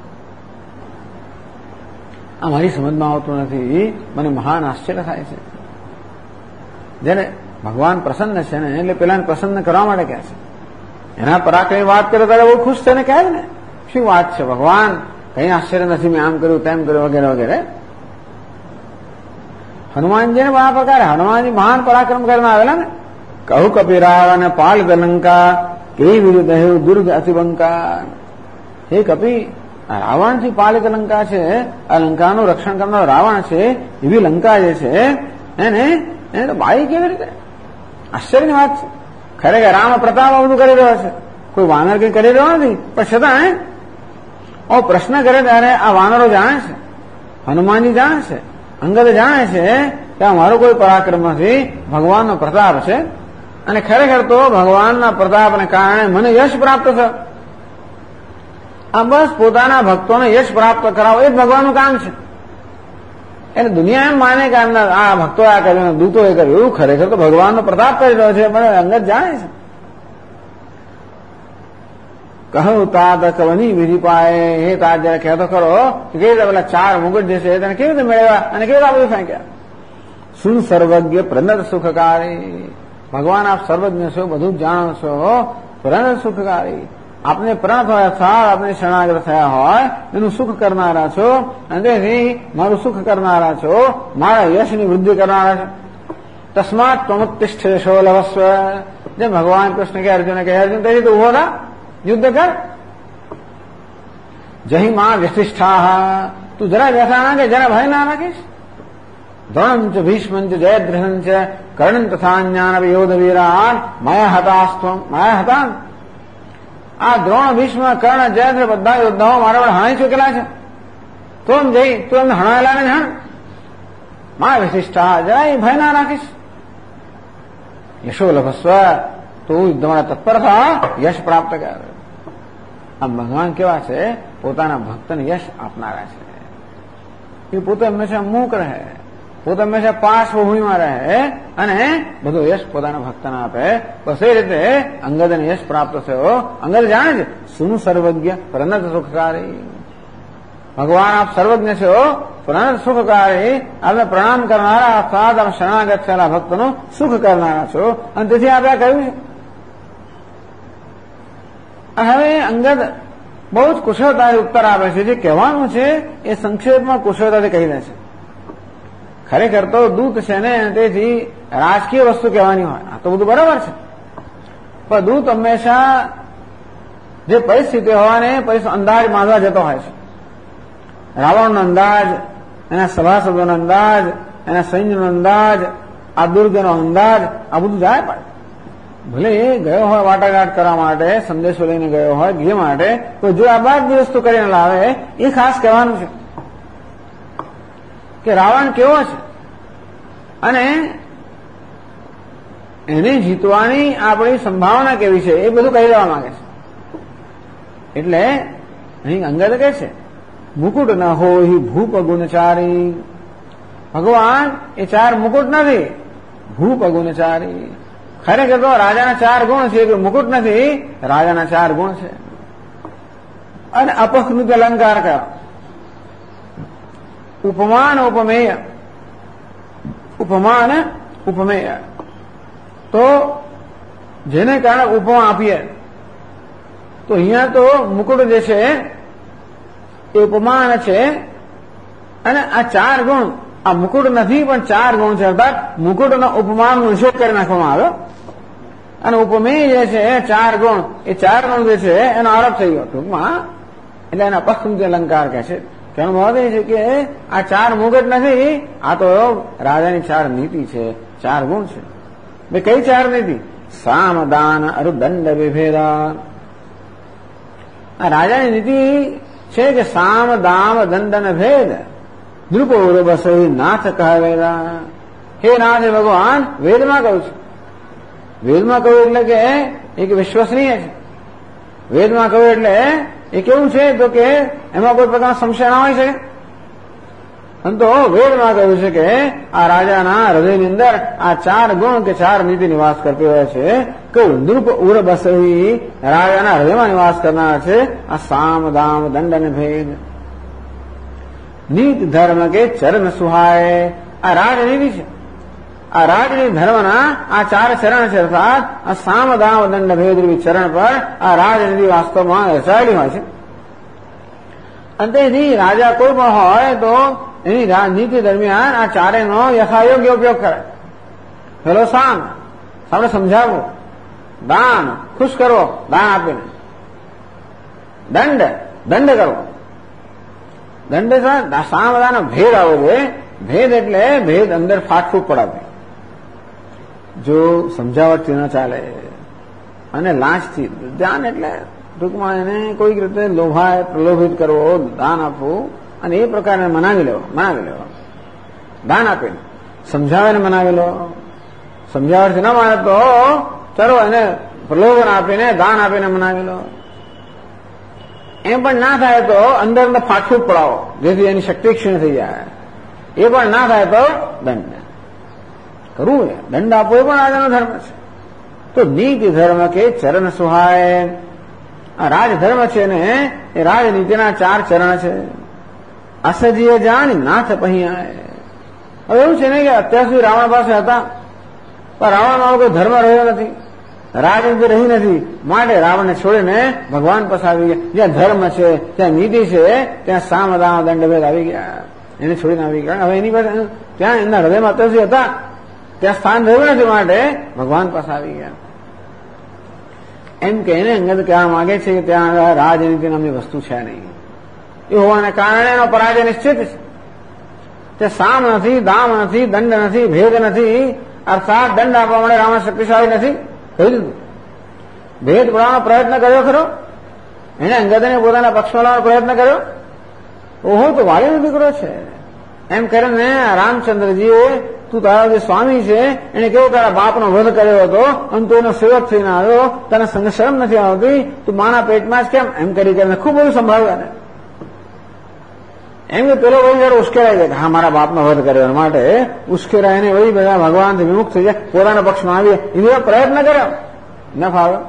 આ મારી સમજમાં આવતું નથી. મને મહાન આશ્ચર્ય થાય છે. જેને ભગવાન પ્રસન્ન છે ને એટલે પેલાને પ્રસન્ન કરવા માટે કહે છે. એના પરાક્રમની વાત કરે ત્યારે બહુ ખુશ થઈને કહે ને, શું વાત છે ભગવાન, કઈ આશ્ચર્ય નથી, મેં આમ કર્યું તેમ કર્યું વગેરે વગેરે. હનુમાનજીને આ પ્રકારે હનુમાનજી મહાન પરાક્રમ કરીને આવેલા ને. કહું કપિરાવ અને પાલ લંકા કેવી વિરુદ્ધ એવું દુર્ગ અતિબંકા. હે કપી, રાવણથી પાલિત લંકા છે, આ લંકાનું રક્ષણ કરનાર રાવણ છે, એવી લંકા જે છે એને તો બાળી કેવી રીતે? આશ્ચર્યની વાત છે. ખરેખર રામ પ્રતાપ આ બધું કરી રહ્યો છે, કોઈ વાનર કઈ કરી રહ્યો નથી. પણ છતાં પ્રશ્ન કરે ત્યારે આ વાનરો જાણે છે, હનુમાનજી જાણે છે, અંગદ જાણે છે કે આ મારો કોઈ પરાક્રમ નથી, ભગવાનનો પ્રતાપ છે. અને ખરેખર તો ભગવાનના પ્રતાપને કારણે મને યશ પ્રાપ્ત થયો. આ બસ પોતાના ભક્તોને યશ પ્રાપ્ત કરાવો એ જ ભગવાનનું કામ છે. એટલે દુનિયા એમ માને કે આ ભક્તો આ કર્યું, દૂતો એ કર્યું, એવું ખરેખર તો ભગવાનનો પ્રતાપ કરી રહ્યો છે, પણ અંગત જાણે છે. કહું તાત કવની વિધિ પાએ, હે તાત જરા કહેતો ખરો કે કેવી રીતે પેલા 4 મુગટ જે છે તેને કેવી રીતે મેળવ્યા અને કેવી રીતે બધું ફેંક્યા? સુન સર્વજ્ઞ પ્રનત સુખકારી. ભગવાન આપ સર્વજ્ઞ છો, બધું જ જાણો છો. પ્રનત સુખકારી, આપને પ્રણત હોય અથવા આપને શરણાગત થયા હોય એનું સુખ કરનારા છો, અને તેથી મારું સુખ કરનારા છો, મારા યશની વૃદ્ધિ કરનારા છો. તસ્માત ત્વમુત્તિષ્ઠેશો લવસ્વ. જે ભગવાન કૃષ્ણ કે અર્જુન કે અર્જુન તેથી તો ઉભો થા, યુદ્ધ કર. જહી માં વ્યતિષ્ઠા, તું જરા વ્યથા ના કે જરા ભય ના રાખીશ. દ્રોણં ચ ભીષ્મં ચ જયદ્રથં ચ કર્ણં તથા જ્ઞાન યોધ વીરાન મયા હતાસ્ત્વમ. મયા હતા આ દ્રોણ ભીષ્મ કર્ણ જયદ્ર બધા યોદ્ધાઓ મારા વડે હાણી ચૂકેલા છે. તો એમ જઈ તું એમને હણાયેલા ને જાણ. મા વિશિષ્ટા, જરા એ ભય ના રાખીશ. યશો લભસ્વ, તું યુદ્ધમાં તત્પર થા, યશ પ્રાપ્ત કર. આ ભગવાન કેવા છે? પોતાના ભક્તને યશ આપનારા છે. એ પોતે હંમેશા મૂક રહે, પોતે હંમેશા પાર્શ્વભૂમિમાં રહે અને બધો યશ પોતાના ભક્તને આપે. બસ એ રીતે અંગદને યશ પ્રાપ્ત થયો. અંગદ જાણે છે સુન સર્વજ્ઞ પ્રનત સુખકારી. ભગવાન આપ સર્વજ્ઞ છો, પ્રનત સુખકારી, આપને પ્રણામ કરનારા, અર્થાત આપ શરણાગત થયેલા ભક્તનું સુખ કરનારા છો, અને તેથી આપણે કહ્યું છે. હવે અંગદ બહુ જ કુશળતાથી ઉત્તર આપે છે. જે કહેવાનું છે એ સંક્ષેપમાં કુશળતાથી કહી દે છે. ખરેખર તો દૂત છે ને, તેથી રાજકીય વસ્તુ કહેવાની હોય, આ તો બધું બરાબર છે. પણ દૂત હંમેશા જે પરિસ્થિતિ હોય ને અંદાજ બાંધવા જતો હોય છે. રાવણનો અંદાજ, એના સભાસદોનો અંદાજ, એના સૈન્યનો અંદાજ, આ દુર્ગનો અંદાજ, આ બધું જાય પડે. ભલે એ ગયો હોય વાટાઘાટ કરવા માટે, સંદેશો લઈને ગયો હોય ઘી માટે, તો જો આ બધી વસ્તુ કરીને લાવે એ ખાસ કહેવાનું છે કે રાવણ કેવો છે અને એને જીતવાની આપણી સંભાવના કેવી છે, એ બધું કહી દેવા માંગે છે. એટલે અહીં અંગદ કહે છે મુકુટ ન હોય ભૂપ ગુણચારી. ભગવાન એ 4 મુકુટ નથી, ભૂપ ગુણચારી. ખરેખર તો રાજાના 4 ગુણ છે, મુકુટ નથી, રાજાના 4 ગુણ છે. અને અપહૃત અલંકાર કયો? ઉપમાન ઉપમેય. ઉપમાન ઉપમેય, તો જેને કારણે ઉપમા આપીએ, તો અહીંયા તો મુકુટ જે છે એ ઉપમાન છે. અને આ 4 ગુણ, આ મુકુટ નથી પણ 4 ગુણ છે, અર્થાત મુકુટનો ઉપમાનનો નિષેધ કરી નાખવામાં આવ્યો. અને ઉપમેય જે છે 4 ગુણ, એ 4 ગુણ જે છે એનો આરોપ થઈ ગયો ટૂંકમાં. એટલે એના પક્ષ અલંકાર કહે છે. તેનો મહત્વ એ છે કે આ 4 મુગટ નથી, આ તો રાજાની 4 નીતિ છે, 4 ગુણ છે. બે કઈ 4 નીતિ? સામ દાન અરુદંડ વિભેદા. આ રાજાની નીતિ છે કે સામ દામ દંડ અને ભેદ. નૃપ ઉર્વશી નાથ કહેલા. હે નાથ ભગવાન વેદમાં કહું છું. વેદમાં કહું એટલે કે એક વિશ્વસનીય છે. વેદમાં કહું એટલે એ કેવું છે તો કે એમાં કોઈ પ્રકારનો સંશય ના હોય શકે. તો વેદમાં કહ્યું છે કે આ રાજાના હૃદયની અંદર આ 4 ગુણ કે 4 નીતિ નિવાસ કરતી હોય છે. કહું નૃપ ઉર્વશી રાજાના હૃદયમાં નિવાસ કરનાર છે. આ સામ દામ દંડ અને ભેદ નીતિ ધર્મ કે ચરણ સુહાય. આ રાજનીતિ છે. આ રાજનીતિ ધર્મના આ 4 ચરણ છે. અર્થાત આ સામ દામ દંડ ભેદ રૂપી ચરણ પર આ રાજનીતિ વાસ્તવમાં રચાયેલી હોય છે. અને તેથી રાજા કોઈ પણ હોય તો એની રાજનીતિ દરમિયાન આ 4નો યથાયોગ્ય ઉપયોગ કરે. પેલો સામ, આપણે સમજાવવું. દાન, ખુશ કરવો, દાન આપીને. દંડ કરવો. દંડ સામદાનો ભેદ આવો જોઈએ. ભેદ એટલે ભેદ અંદર ફાટફૂટ પડાવે. જો સમજાવટથી ન ચાલે અને લાંચથી દાન એટલે ટૂંકમાં એને કોઈક રીતે લોભાય પ્રલોભિત કરવો, દાન આપવું અને એ પ્રકારે મનાવી લેવો. દાન આપીને સમજાવીને મનાવી લો. સમજાવટથી ન માને તો ચલો એને પ્રલોભન આપીને દાન આપીને મનાવી લો. એમ પણ ના થાય તો અંદર ફાટફૂટ પડાવો જેથી એની શક્તિ ક્ષીણ થઈ જાય. એ પણ ના થાય તો દંડ કરવું. દંડ આપવો એ પણ રાજાનો ધર્મ છે. તો નીતિ ધર્મ કે ચરણ સુહાય. આ રાજધર્મ છે ને એ રાજનીતિના 4 ચરણ છે. અસજીય જાણ નાથ પહેયાય. હવે એવું છે ને કે અત્યાર સુધી રાવણ પાસે હતા પણ રાવણમાં કોઈ ધર્મ રહ્યો નથી, રાજનીતિ રહી નથી. માટે રાવણને છોડીને ભગવાન પાસે આવી ગયા. જ્યાં ધર્મ છે, ત્યાં નીતિ છે, ત્યાં સામ દામ દંડભેદ આવી ગયા. એને છોડીને આવી ગયા. હવે એની પાસે ત્યાં એમના હૃદયમાં અત્યાર સુધી હતા ત્યાં સ્થાન રહ્યું નથી. માટે ભગવાન પાસે આવી ગયા. એમ કહીને અંગદ કહેવા માંગે છે કે ત્યાં રાજનીતિ નામની વસ્તુ છે નહીં. એ હોવાને કારણે એનો પરાજય નિશ્ચિત છે. તે સામ નથી, દામ નથી, દંડ નથી, ભેદ નથી. અર્થાત દંડ આપવા માટે રાવણ શક્તિશાળી નથી. કહી દીધું. ભેદ પડાવવાનો પ્રયત્ન કર્યો ખરો. એને અંગદને પોતાના પક્ષમાં લાવવાનો પ્રયત્ન કર્યો. ઓહો, તો વાલીનો દીકરો છે એમ કરીને રામચંદ્રજીએ તું તારા જે સ્વામી છે એને કેવો તારા બાપનો વધ કર્યો હતો અને તું એનો સેવક થઈને આવ્યો, તને શરમ નથી આવતી, તું માના પેટમાં જ કેમ એમ કરીને ખૂબ બધું સંભળાવ્યું. એમ કે પેલો વળી જયારે ઉશ્કેરાઈ જાય કે હા મારા બાપનો વધ કર્યો માટે ઉશ્કેરાઈને વળી બધા ભગવાનથી વિમુખ થઈ જાય, પોતાના પક્ષમાં આવીએ એવા પ્રયત્ન કર્યો, ન ફાવ્યો.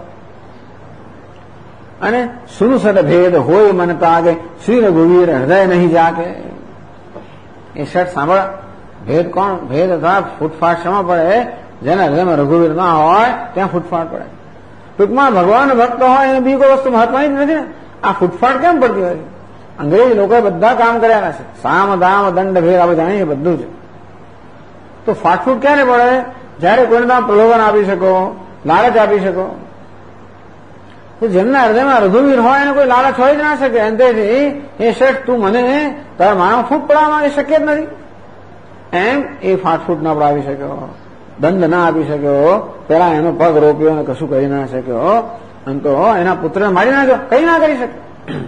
અને સુનુસટ ભેદ હોય મન તાગે શ્રી રઘુવીર હૃદય નહીં જાકે. એ શર્ટ સાંભળ. ભેદ કોણ? ભેદ અથવા ફૂટફાટ શેમાં પડે? જેના હૃદયમાં રઘુવીર ના હોય ત્યાં ફૂટફાટ પડે. ટૂંકમાં ભગવાન ભક્ત હોય એને બી કોઈ વસ્તુ મહત્વની જ નથી. આ ફૂટફાટ કેમ પડતી હોય? અંગ્રેજ લોકોએ બધા કામ કર્યા છે. સામ દામ દંડ ભેદ આપણે જાણીએ બધું જ. તો ફાટફૂટ ક્યારે પડે? જયારે કોઈને તમે પ્રલોભન આપી શકો, લાલચ આપી શકો. તો જેમના હૃદયમાં રઘુવીર હોય એને કોઈ લાલચ હોય જ ના શકે. અંતેથી એ શેઠ તું મને તારા માણસ ફૂટ પડાવવા એ શક્ય જ નથી. એમ એ ફાટફૂટ ના પડાવી શક્યો, દંડ ના આપી શક્યો, પેલા એનો પગ રોપ્યો અને કશું કરી ના શક્યો, અને તો એના પુત્રને મારી નાખ્યો, કઈ ના કરી શકે.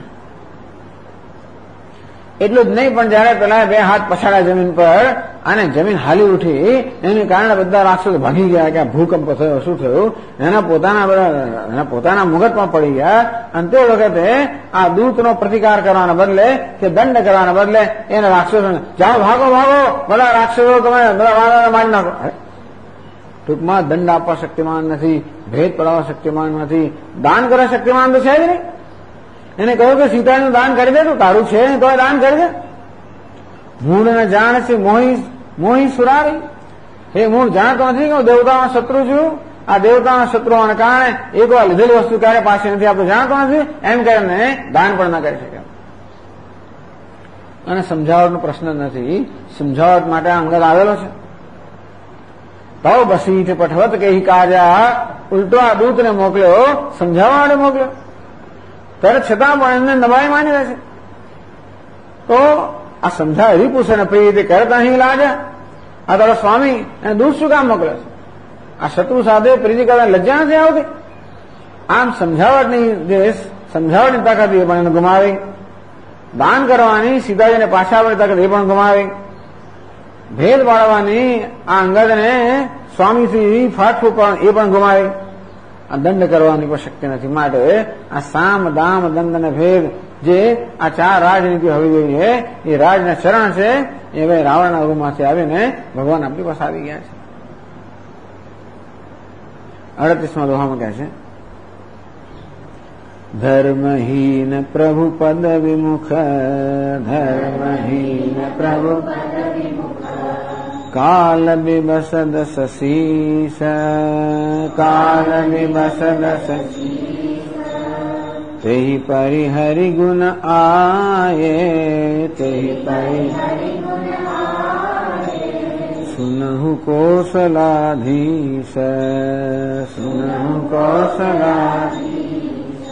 એટલું જ નહીં પણ જયારે પેલા 2 હાથ પછાડ્યા જમીન પર અને જમીન હાલી ઉઠી એને કારણે બધા રાક્ષસો ભાગી ગયા કે આ ભૂકંપ થયો, શું થયું, એના પોતાના મુગટમાં પડી ગયા. અને તે વખતે આ દૂતનો પ્રતિકાર કરવાના બદલે કે દંડ કરવાના બદલે એને રાક્ષસો જાઓ ભાગો બધા રાક્ષસો તમે બધા મારી નાખો. ટૂંકમાં દંડ આપવા શક્તિમાન નથી, ભેદ પડાવવા શક્તિમાન નથી, દાન કરવા શક્તિમાન તો છે જ નહીં. એને કહ્યું કે સીતાનું દાન કરી દે, તું તારું છે તો દાન કરી દે. મૂળ ને જાણ છે મોહી સુરારી. એ મૂળ જાણતો નથી કે હું દેવતાનો શત્રુ છું. આ દેવતાના શત્રુ હોવાને કારણે એક વાર લીધેલી વસ્તુ ક્યારે પાછી નથી આપતો, જાણતો નથી. એમ કરીને દાન પણ ના કરી શકે. અને સમજાવટનો પ્રશ્ન નથી. સમજાવટ માટે અંગદ આવેલો છે. તવ બસીઠ પઠવત કે કાજા. ઉલટો આ દૂતને મોકલ્યો, સમજાવવા માટે મોકલ્યો. ત્યારે છતાં પણ એમને નવાઈ માની રહે છે. તો આ સમજાવે એવી પૂછે ને પ્રીતિ કરતા અહીં લાગે. આ તારો સ્વામી એને દૂધ શું કામ મોકલે છે? આ શત્રુ સાથે પ્રીતિ કરતા લજ્જા નથી આવતી. આમ સમજાવટની તાકાત એ પણ એને ગુમાવી. દાન કરવાની સીતાજીને પાછા આવે તક એ પણ ગુમાવે, ભેદ પાડવાની આ અંગદને સ્વામીથી ફાટવું પણ એ પણ ગુમાવે, આ દંડ કરવાની પણ શક્તિ નથી. માટે આ સામ દામ દંડ અને ભેદ જે આ ચાર રાજનીતિ હોવી જોઈએ એ રાજના ચરણ છે. એ હવે રાવણના રૂપમાંથી આવીને ભગવાન આપણી પાસે આવી ગયા છે. 38મા દોહામાં કહે છે, ધર્મહીન પ્રભુ પદ વિમુખ, ધર્મહીન પ્રભુ કાલ બિબસદ શશીષ, કાલ બિબસદ શશીષ, તેહી પરિહરિ ગુણ આયે, તેહી પરિહરિ ગુણ આયે, સુનહુ કૌશલાધીશ, સુનહુ કૌશલાધીશ.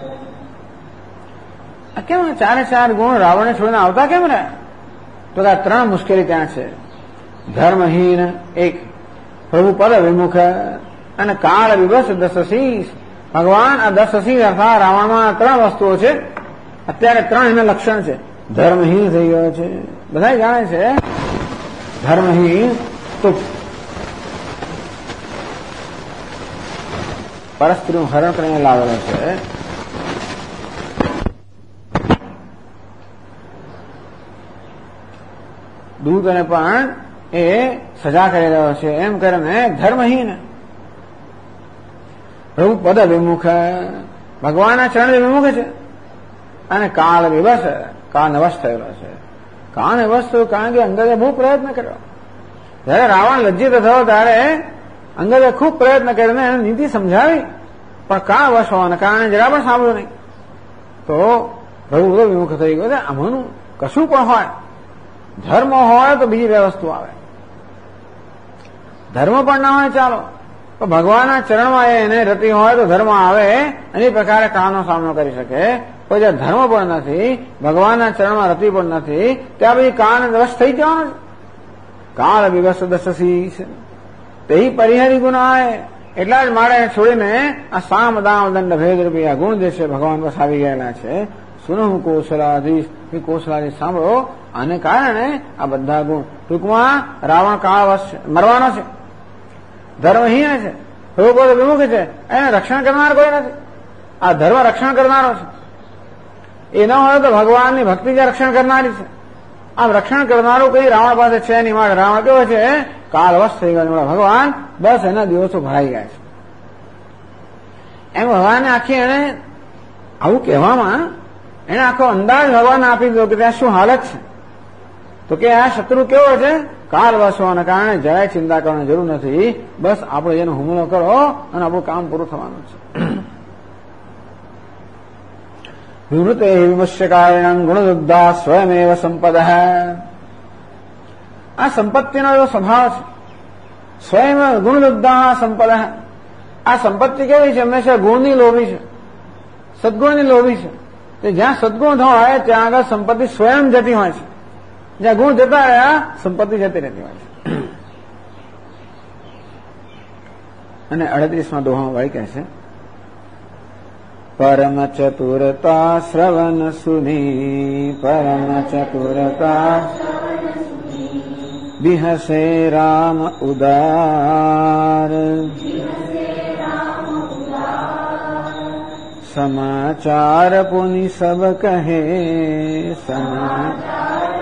કેમ ચારે ચાર ગુણ રાવણને છોડીને આવતા કેમ રહ્યા? તો આ ત્રણ મુશ્કેલી ત્યાં છે. ધર્મહીન એક, પ્રભુ પદ વિમુખ અને કાળ વિવશ દશશીષ. ભગવાન આ દશશીષ અર્થાત રાવણમાં ત્રણ વસ્તુઓ છે. અત્યારે ત્રણ એના લક્ષણ છે. ધર્મહીન થઈ ગયો છે, બધા જાણે છે. ધર્મહીન તો પરસ્ત્રીનું હરણ કરીને લાવેલો છે. દૂતને પણ એ સજા કરી રહ્યો છે. એમ કરીને ધર્મહીન. પ્રભુ પદ વિમુખ, ભગવાનના ચરણ વિમુખ છે. અને કાળ વિવશ, કાળ વશ થયેલો છે. કાળ વશ થયું કારણ કે અંગદે બહુ પ્રયત્ન કર્યો. જયારે રાવણ લજ્જિત થયો ત્યારે અંગદે ખૂબ પ્રયત્ન કરીને એને નીતિ સમજાવી, પણ કાળ વશ હોવાના કારણે જરા પણ સાંભળ્યું નહીં. તો પ્રભુ બધો વિમુખ થઈ ગયો છે. આમાંનું કશું પણ હોય, ધર્મ હોય તો બીજી બે વસ્તુ આવે, ધર્મ પણ ના હોય ચાલો, તો ભગવાનના ચરણમાં એને રતિ હોય તો ધર્મ આવે. અને એ પ્રકારે કાળનો સામનો કરી શકે. કોઈ જ્યાં ધર્મ પણ નથી, ભગવાનના ચરણમાં રતિ પણ નથી, ત્યાં પછી કાળને વશ થઈ જવાનો છે. કાળ વિવશ દશશીષ તે પરિહરી ગુણાય. એટલા જ મારે છોડીને આ સામ દામ દંડ ભેદ રૂપી આ ગુણ જે છે ભગવાન બસ આવી ગયેલા છે. સુનહુ કૌશલાધીશ, કૌશલાધીશ સાંભળો, આને કારણે આ બધા ગુણ. ટૂંકમાં રાવણ કાળ વશ મરવાનો છે, ધર્મહીન છે, પ્રભુ પદ વિમુખ છે, એને રક્ષણ કરનાર કોઈ નથી. આ ધર્મ રક્ષણ કરનારો છે. એ ન હોય તો ભગવાનની ભક્તિ જે રક્ષણ કરનારી છે. આમ રક્ષણ કરનારું કઈ રાવણ પાસે છે નહીં. માટે રાવણ કેવો છે? કાળવશ થઈ ગયો. ભગવાન બસ એના દિવસો ભરાઈ ગયા છે. એમ ભગવાને આખી એને આવું કહેવામાં એને આખો અંદાજ ભગવાન આપી દીધો કે ત્યાં શું હાલત છે. તો કે આ શત્રુ કેવો છે? કાળવશ હોવાના કારણે જરાય ચિંતા કરવાની જરૂર નથી. બસ આપણે જેનો હુમલો કરો અને આપણું કામ પૂરું થવાનું છે. વિવૃતે વિમુષ્ય કારણં ગુણયુદ્ધા સ્વયમેવ સંપદ. આ સંપત્તિનો એવો સ્વભાવ છે. સ્વયં ગુણયુદ્ધા સંપદ. આ સંપત્તિ કેવી છે? હંમેશા ગુણની લોભી છે, સદગુણની લોભી છે. તે જ્યાં સદગુણ હોય ત્યાં આગળ સંપત્તિ સ્વયં જતી હોય છે. જ્યાં ગુણ જતા રહ્યા સંપત્તિ જતી રહેતી હોય છે. અને 38મા દોહામાં ભાઈ કહે છે, પરમ ચતુરતા શ્રવણ સુની, પરમ ચતુરતા બિહસે રામ ઉદાર, સમાચાર પુનિ સબ કહે, સમાચાર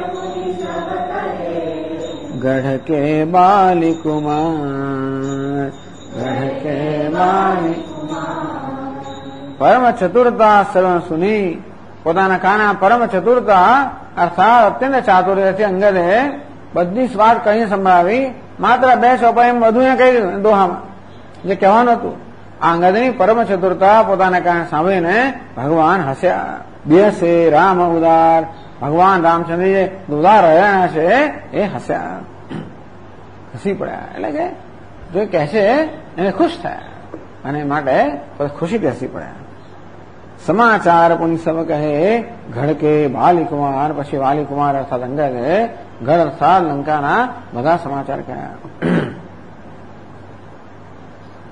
ગઢ કે બાલી કુમાર, ગઢ કે બાલી. પરમ ચતુરતા શ્રવણ સુની, પોતાના કાના પરમ ચતુરતા અર્થાત અત્યંત ચાતુર્યથી અંગદે બધી જ વાત કહીને સંભળાવી. માત્ર 2 ચોપાઈ બધું કહી દીધું દોહામાં જે કહેવાનું હતું. આ અંગદની પરમ ચતુરતા પોતાના કાને સાંભળીને ભગવાન હસ્યા. બેસે રામ ઉદાર, ભગવાન રામચંદ્ર જે ઉદાર રહ્યા છે એ હસ્યા, હસી પડ્યા. એટલે કે જો કહે છે એને ખુશ થયા અને માટે ખુશીથી હસી પડ્યા. સમાચાર પુનિ સબ કહે, ગઢ કે બાલી કુમાર. પછી વાલી કુમાર અર્થાત અંગદે ગઢ અર્થાત લંકાના બધા સમાચાર કહ્યા.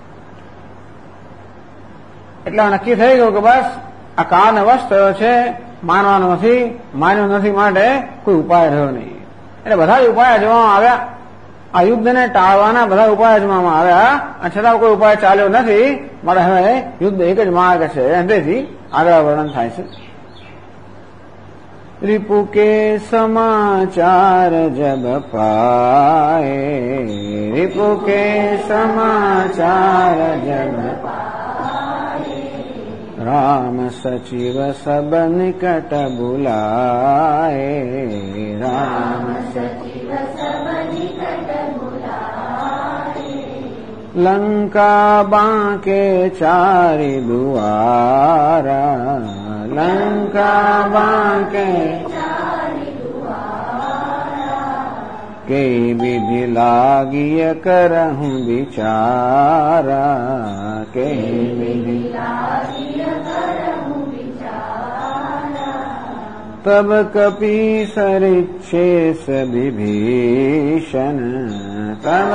એટલે નક્કી થઈ ગયું કે બસ આ કાળને વશ થયો છે માનવાનું નથી, માન્યું નથી માટે કોઈ ઉપાય રહ્યો નહીં. એટલે બધા જ ઉપાય અજમાવામાં આવ્યા. આ યુદ્ધને ટાળવાના બધા ઉપાય અજમાવામાં આવ્યા અને છતાં કોઈ ઉપાય ચાલ્યો નથી. માટે હવે યુદ્ધ એક જ માર્ગ છે. તેથી આગળ વર્ણન થાય છે. रिपु के समाचार जब पाए, रिपु के समाचार जब पाए, राम सचिव सब निकट बुलाए, राम सचिव सब निकट बुलाए, लंका बांके चारि दुआरा, लंका बांके के विधि लागिय करहूं विचारा, के विधि तब कपि सरिच्छेष विभीषण, तब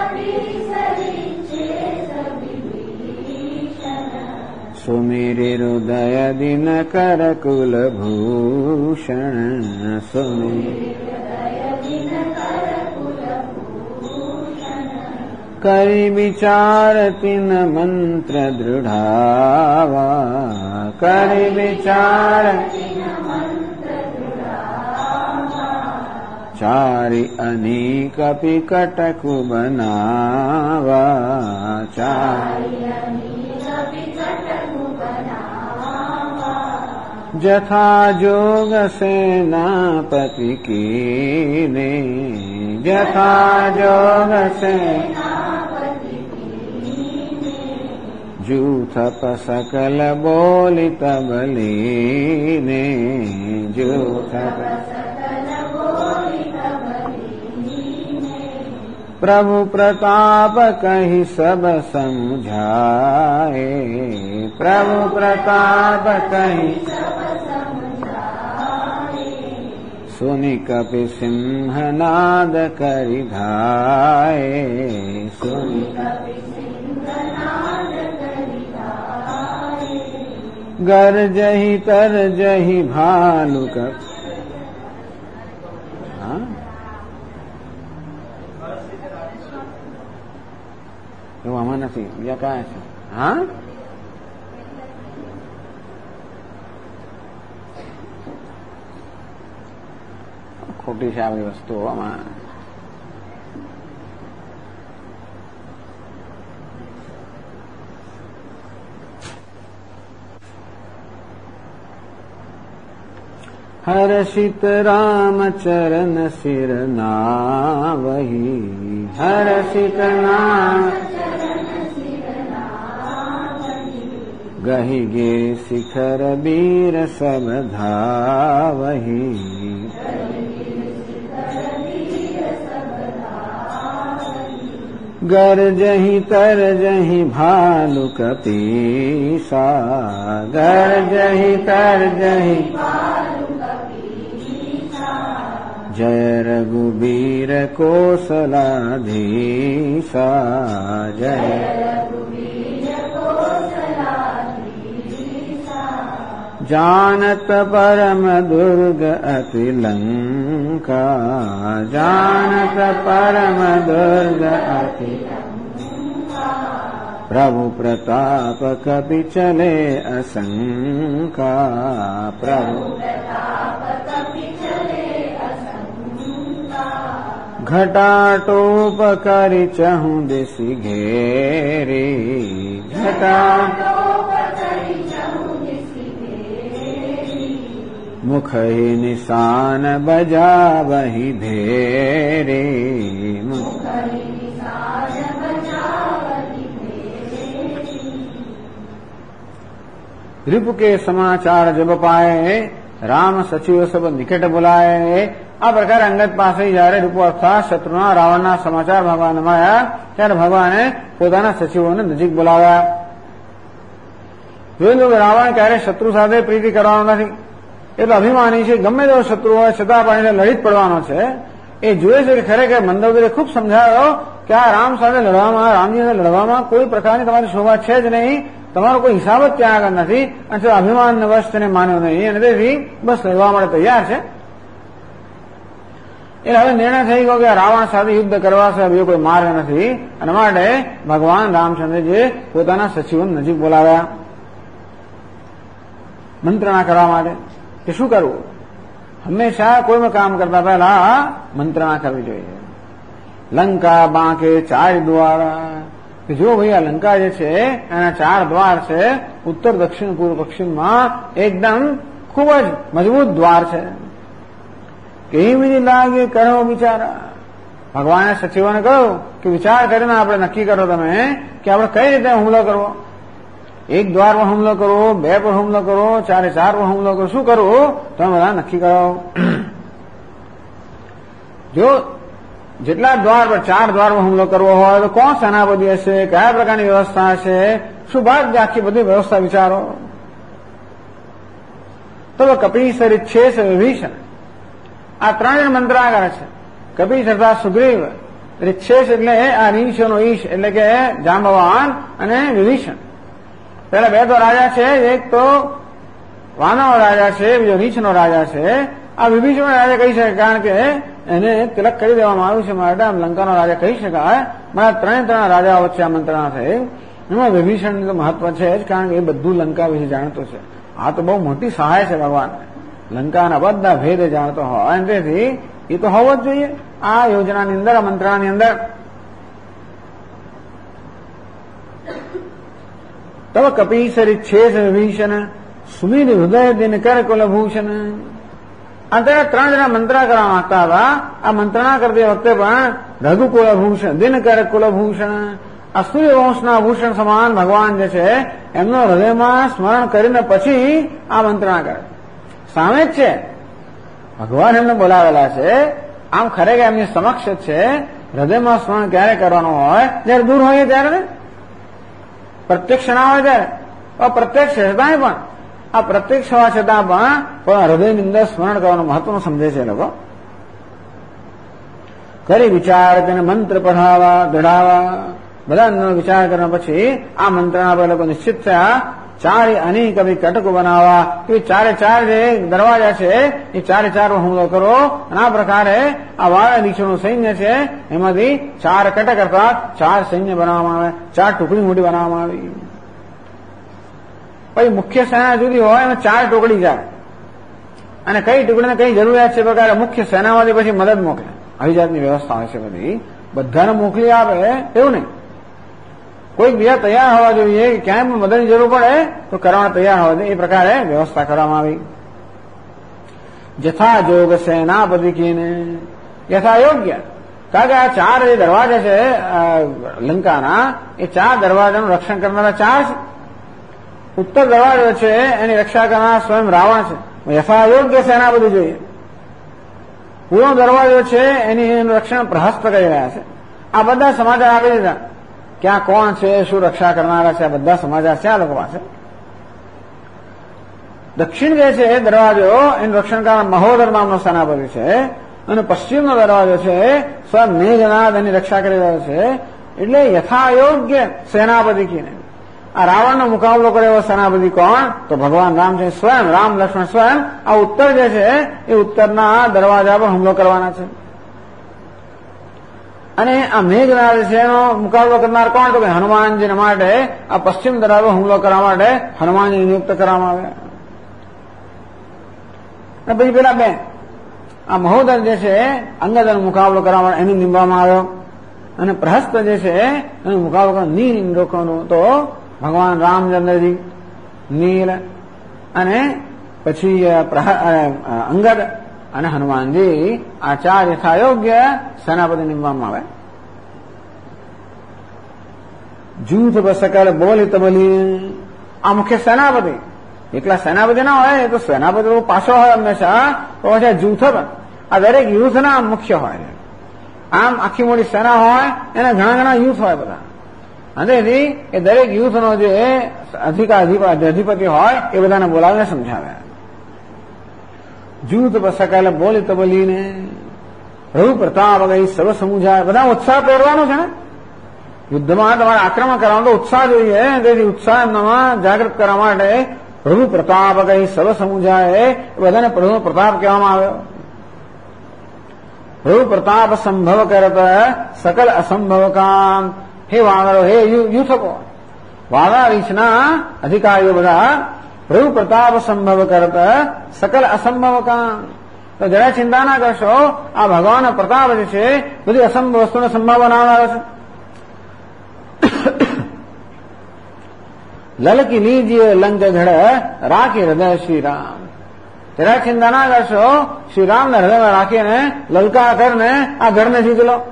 सुमिरि हृदय दिन कर कुलभूषण, सुमिरि करि विचार तिन मंत्र दृढ़ावा, करि विचार चारि अनेक अपि कटकु बनावा, चारि जथा जोग सेनापति कीने, जथा जोग से जूथ सकल बोली तब लीने, जूथ प्रभु प्रताप कहि सब समझाए, प्रभु प्रताप कहि सुनि कपि सिंहनाद करि धाये, सुनि गरजहि तरजहि भालुक. એવું આમાં નથી, બીજા કયા છે? હા, ખોટી છે આ બધી વસ્તુઓ આમાં. हर्षित राम चरण सिर नावहि, हर्षित नाम गहि गे शिखर वीर सब धावहि, गरजहि तरजहि भालुक पीसा, गरजहि तरजहि जय रघुबीर कौशलाधीशा, जय जानत परम दुर्ग अति लंका, जानत परम दुर्ग अति प्रभु प्रताप कपि चले असंका, प्रभु घटाटोप करि चहु दिसि घेरी, घटाटोप करि चहु दिसि घेरी, मुख ही निशान बजावहि भेरी, मुख ही निशान बजावहि भेरी. रिपु के समाचार जब पाए, राम सचिव सब निकट बुलाए. આ પ્રકારે અંગદ પાસે જયારે રૂપો અર્થાત શત્રુના રાવણના સમાચાર ભગવાન મળ્યા ત્યારે ભગવાને પોતાના સચિવોને નજીક બોલાવ્યા. જોયું કે રાવણ ક્યારે શત્રુ સાથે પ્રીતિ કરવાનો નથી, એટલે અભિમાની છે. ગમે તેવો શત્રુ હોય છતાં પણ એને લડી જ પડવાનો છે. એ જોયે છે કે ખરેખર મંદોદરીએ ખૂબ સમજાવ્યો કે આ રામ સાથે લડવામાં, રામજીને લડવામાં કોઈ પ્રકારની તમારી શોભા છે જ નહીં તમારો કોઈ હિસાબ જ ત્યાં આગળ નથી અને અભિમાન વશ તેને માન્યો નહીં અને તેથી બસ લડવા માટે તૈયાર છે. એટલે હવે નિર્ણય થઈ ગયો કે રાવણ સાથે યુદ્ધ કરવા છે, બીજો કોઈ માર્ગ નથી. અને માટે ભગવાન રામચંદ્રજીએ પોતાના સચિવોને નજીક બોલાવ્યા મંત્રણા કરવા માટે કે શું કરવું. હંમેશા કોઈમાં કામ કરતા પહેલા મંત્રણા કરવી જોઈએ. લંકા બાંકે 4 દ્વાર, કે જો ભાઈ આ લંકા જે છે એના 4 દ્વાર છે, ઉત્તર દક્ષિણ પૂર્વ પશ્ચિમમાં એકદમ ખૂબ જ મજબૂત દ્વાર છે. કેવી લાગે કરો વિચાર. ભગવાને સચિવોને કહ્યું કે વિચાર કરીને આપણે નક્કી કરો તમે કે આપણે કઈ રીતે હુમલો કરવો. 1 દ્વાર પર હુમલો કરવો, 2 પર હુમલો કરવો, 4 પર હુમલો કરવો, શું કરવું તમે બધા નક્કી કરો. જો જેટલા દ્વાર પર 4 દ્વાર પર હુમલો કરવો હોય તો કોણ સેનાપતિ હશે, કયા પ્રકારની વ્યવસ્થા હશે, શું બાદ આખી બધી વ્યવસ્થા વિચારો. તો કપિલ સરિચ્છેદ વિભીષણ આ 3 જણ મંત્રણા કરે છે. કપિલ અર્થાત સુગ્રીવ, રિચ્છેદ એટલે આ રીંછનો ઈશ એટલે કે જાંબવાન, અને વિભીષણ. પેલા 2 તો રાજા છે, એક તો વાનર રાજા છે, બીજો રીંછનો રાજા છે. આ વિભીષણ રાજા કહી શકે કારણ કે એને તિલક કરી દેવામાં આવ્યું છે માટે આમ લંકાનો રાજા કહી શકાય. મારા 3 રાજાઓ વચ્ચે આ મંત્રણા થઈ. એમાં વિભીષણનું તો મહત્વ છે જ કારણ કે એ બધું લંકા વિશે જાણતો છે. આ તો બહુ મોટી સહાય છે ભગવાન. લંકાના બધા ભેદ જાણતો હોય અને તેથી એ તો હોવો જ જોઈએ આ યોજનાની અંદર, આ મંત્રણાની અંદર. તવ કપીસરિચ્છેદ વિભીષણ સુમીર હૃદય દિનકર કુલભૂષણ. અત્યારે 3 જણા મંત્રણા કરવા માંગતા હતા. આ મંત્રણા કરતી વખતે પણ રઘુકુલભૂષણ, દિનકર કુલભૂષણ, આ સૂર્યવંશના ભૂષણ સમાન ભગવાન જે છે એમનો હૃદયમાં સ્મરણ કરીને પછી આ મંત્રણા કરે. સામે જ છે ભગવાન એમને બોલાવેલા છે. આમ ખરેખર એમની સમક્ષ જ છે. હૃદયમાં સ્મરણ ક્યારે કરવાનું હોય, જયારે દૂર હોઈએ ત્યારે, પ્રત્યક્ષ ના હોય ત્યારે. અપ્રત્યક્ષ છતાંય પણ આ પ્રત્યક્ષ હોવા છતાં પણ હૃદયની અંદર સ્મરણ કરવાનું મહત્વનું સમજે છે લોકો. કરી વિચાર તેને મંત્ર પઢાવા દઢાવા, બધા વિચાર કર્યા પછી આ મંત્રના પર લોકો નિશ્ચિત થયા 4 અનેક કટકો બનાવવા કે 4 જે દરવાજા છે એ 4 હુમલો કરો. અને આ પ્રકારે આ વાળા નીચેનું સૈન્ય છે એમાંથી 4 કટક અર્થાત 4 સૈન્ય બનાવવામાં આવે, 4 ટુકડી મોટી બનાવવામાં આવી. પછી મુખ્ય સેના જુદી હોય એમાં 4 ટુકડી જાય અને કઈ ટુકડીને કઈ જરૂરિયાત છે પ્રકારે મુખ્ય સેનામાંથી પછી મદદ મોકલે. આવી જાતની વ્યવસ્થા હોય છે બધી. બધાને મોકલી આપે એવું નહીં. કોઈક બીજા તૈયાર હોવા જોઈએ કે ક્યાંય પણ મદદની જરૂર પડે તો કરવા તૈયાર હોવા જોઈએ. એ પ્રકારે વ્યવસ્થા કરવામાં આવી. જથા જોગ સેનાપતિ કીને યથા યોગ્ય. કારણ કે આ 4 જે દરવાજા છે લંકાના એ 4 દરવાજાનું રક્ષણ કરનારા 4 છે. ઉત્તર દરવાજો છે એની રક્ષા કરનારા સ્વયં રાવણ છે, યથા યોગ્ય સેનાપતિ જોઈએ. પૂર્વ દરવાજો છે એનું રક્ષણ પ્રહસ્ત કરી રહ્યા છે. આ બધા સમાચાર આપી દીધા ક્યાં કોણ છે, શું રક્ષા કરનારા છે, આ બધા સમાચાર છે આ લોકો પાસે. દક્ષિણ જે છે દરવાજો એનું રક્ષણ કરનાર મહોદર નામનો સેનાપતિ છે અને પશ્ચિમનો દરવાજો છે સ્વયં મેઘનાદ એની રક્ષા કરી રહ્યો છે. એટલે યથાયોગ્ય સેનાપતિ કીને આ રાવણનો મુકાબલો કરે એવો સેનાપતિ કોણ તો ભગવાન રામ છે. સ્વયં રામ લક્ષ્મણ સ્વયં આ ઉત્તર જે છે એ ઉત્તરના દરવાજા પર હુમલો કરવાના છે. અને આ મેઘનાદ છે એનો મુકાબલો કરનાર કોણ તો કે હનુમાનજીને માટે આ પશ્ચિમ દરવાજો હુમલો કરવા માટે હનુમાનજી નિયુક્ત કરવામાં આવ્યા. અને પછી પેલા 2 આ મહોદર જે છે અંગદનો મુકાબલો કરવા માટે એનું નીમવામાં આવ્યો. અને પ્રહસ્ત જે છે એનો મુકાબલો કરવા નીલ રોકવાનું તો ભગવાન રામચંદ્રજી નીલ અને પછી અંગદ અને હનુમાનજી આ 4 યથાયોગ્ય સેનાપતિ નીમવામાં આવે. જૂથ બસકલ બોલિત બલી આ મુખ્ય સેનાપતિ. એકલા સેનાપતિ ના હોય તો સેનાપતિ પાછો હોય હંમેશા તો પછી જૂથ આ દરેક યુથના મુખ્ય હોય. આમ આખી મોટી સેના હોય એના ઘણા યુથ હોય બધા. અને એ દરેક યુથનો જે અધિપતિ હોય એ બધાને બોલાવીને સમજાવે. જૂથ બસકલ બોલિત બલીને રઘુ પ્રતાપ ગઈ સર્વ સમુજાય. બધા ઉત્સાહ પહેરવાનો છે ને યુદ્ધમાં તમારે આક્રમણ કરવાનો તો ઉત્સાહ જોઈએ. તેથી ઉત્સાહ એમનામાં જાગૃત કરવા માટે પ્રભુ પ્રતાપ કઈ સર્વ સમુજાય બધાને પ્રભુ પ્રતાપ કહેવામાં આવ્યો. પ્રભુ પ્રતાપ સંભવ કરત સકલ અસંભવ કામ. હે વાનરો, હે યુથકો, વાનર રીછના અધિકારીઓ બધા પ્રભુ પ્રતાપ સંભવ કરત સકલ અસંભવ કામ. તો જરા ચિંતા ના કરશો, આ ભગવાન પ્રતાપ જે છે બધી અસંભવ વસ્તુને સંભવ બનાવનારો છે. લલકી લીજીએ લંક ઘડ રાખી હૃદય શ્રીરામ. જરા ચિંતા ના કરશો, શ્રીરામને હૃદયમાં રાખીને લલકા કરીને આ ઘરને જીતી લો.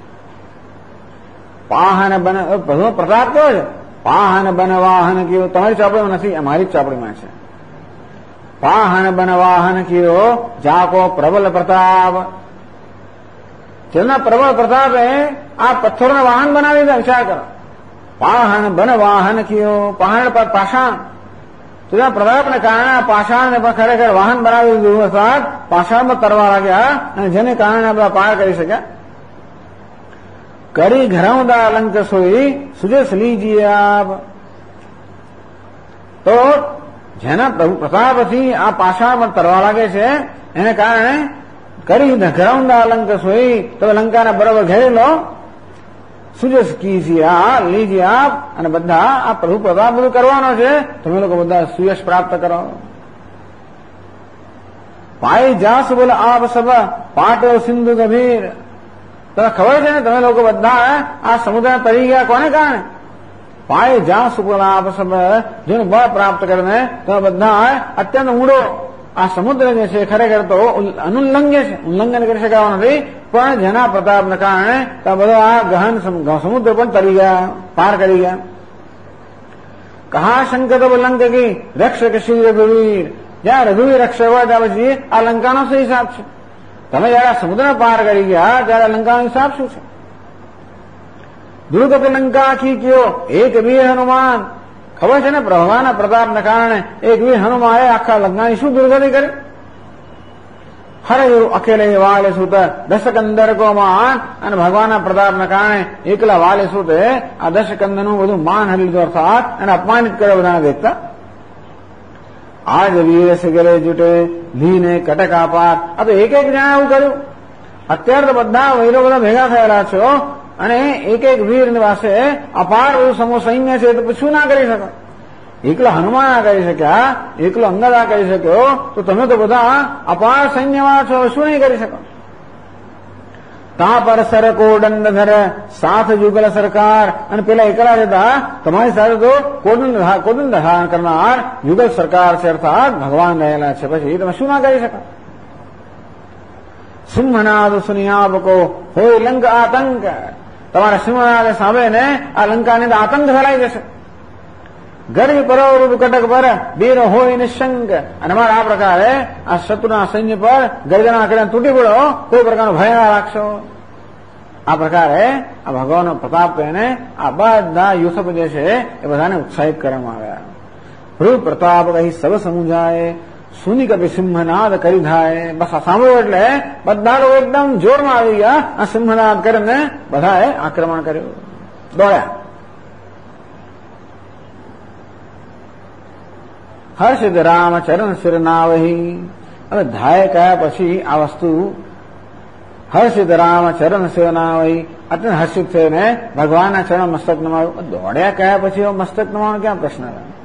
પાહન બન, પ્રભુ પ્રતાપ કેવો છે? પાહન બન વાહન કયો. તમારી ચોપડીમાં નથી, અમારી જ ચોપડીમાં છે. પાહન બન વાહન કયો જાકો પ્રબલ પ્રતાપ. જેમના પ્રબળ પ્રતાપે આ પથ્થરોને વાહન બનાવી દે. વિચાર કરો, પાહન બન વાહન કયો. પહાડ પર પાષાણ, તેના પ્રતાપને કારણે આ પાષાણને પણ ખરેખર વાહન બનાવી દીધું. અર્થાત પાષાણમાં તરવા લાગ્યા અને જેને કારણે આપણે પાર કરી શક્યા. કરી ઘરવદા લંક સોઈ સુજસ લીજીએ આપ. તો જેના પ્રભુ પ્રતાપથી આ પાષાણ પર તરવા લાગે છે એને કારણે કરી ઘરવદા લંક સોઈ, તો લંકાને બરોબર ઘેરી લો. સુજસ કીજી આ લીજી આપ. અને બધા આ પ્રભુ પ્રતાપ બધું કરવાનો છે, તમે લોકો બધા સુયશ પ્રાપ્ત કરો. પાઈ જાસ બોલે આપ સબ પાટો સિંધુ ગભીર. તમને ખબર છે ને, તમે લોકો બધા આ સમુદ્ર તરી ગયા કોને કારણે? પાય જાસ બોલે આપ સબ, જેનું બળ પ્રાપ્ત કરીને તમે બધા અત્યંત ઊંડો આ સમુદ્ર જે છે ખરેખર તો અનુલ્લંઘ્ય છે, ઉલ્લંઘન કરી શકાવા નથી. પણ જેના પ્રતાપને કારણે તો બધો આ ગહન સમુદ્ર પણ તરી ગયા, પાર કરી ગયા. કહા શંકર લંક કી રક્ષક શ્રી રઘુવીર. જ્યાં રઘુવીર રક્ષક હોય ત્યાં પછી આ લંકાનો શું હિસાબ છે? તમે જયારે સમુદ્ર પાર કરી ગયા ત્યારે લંકાનો હિસાબ શું છે? દુર્ગત લંકા કી કયો એક વીર હનુમાન. ખબર છે ને, ભગવાનના પ્રતાપને કારણે એક વીર હનુમાને આખા લંકાની શું દુર્ગતિ કરી? હરયું અકેલે વાલે સુત દશકંદર કો માન. અને ભગવાનના પ્રતાપને કારણે એકલા વાલે સુતે આ દશકંદનું બધું માન હરી લીધું. અર્થાત એને અપમાનિત કર્યો બધાને દેખતા. આજ વીર સિગરે જૂટે લીને કટક આપાત. આ તો એક જણા એવું કર્યું. અત્યારે તો બધા વીરો બધા ભેગા થયેલા છો અને એક વીરની પાસે અપાર બધું સમૂહ સૈન્ય છે, તો શું ના કરી શકો? એકલો હનુમાન આ કરી શક્યા, એકલો અંગદ આ કરી શક્યો, તો તમે તો બધા અપાર સૈન્યવાળા છો, શું નહીં કરી શકો? તા પર સરકો દંડ ધર સાથ યુગલ સરકાર. અને પેલા એકલા જતા તમારી સાથે તો કોદંડ ધારણ કરનાર યુગલ સરકાર છે, અર્થાત ભગવાન રહેલા છે. પછી તમે શું ના કરી શકો? સિંહનાદ સુનિયાબકો હોય લંક આતંક. તમારા સિંહનાદ સાંભળીને આ લંકાની આતંક ફેલાઈ જશે. ગરી પરોરૂપ કટક પર વીર હોય નિશંક. અને અમારા આ પ્રકારે આ શત્રુના સૈન્ય પર ગર્જના કરીને તૂટી પડો, કોઈ પ્રકારનો ભય ના રાખશો. આ પ્રકારે આ ભગવાનનો પ્રતાપ કહીને આ બધા યુસફ જે છે એ બધાને ઉત્સાહિત કરવામાં આવ્યા. પ્રભુ પ્રતાપ કહી સબ સમુજાય સુની કપી સિંહનાદ કરી થાય. બસ આ સાંભળ્યું એટલે બધા લોકો એકદમ જોરમાં આવી ગયા. આ સિંહનાદ કરીને બધાએ આક્રમણ કર્યું, દોડ્યા. હર્ષિત રામ ચરણ શિર નાવહી. હવે ધાય કયા પછી આ વસ્તુ હર્ષિત રામ ચરણ શિર નાવહી. અત્યંત હર્ષિત થઈને ભગવાનના ચરણ મસ્તક નમાવ્યું. દોડ્યા કયા પછી મસ્તક નમાવવાનો ક્યાં પ્રશ્ન?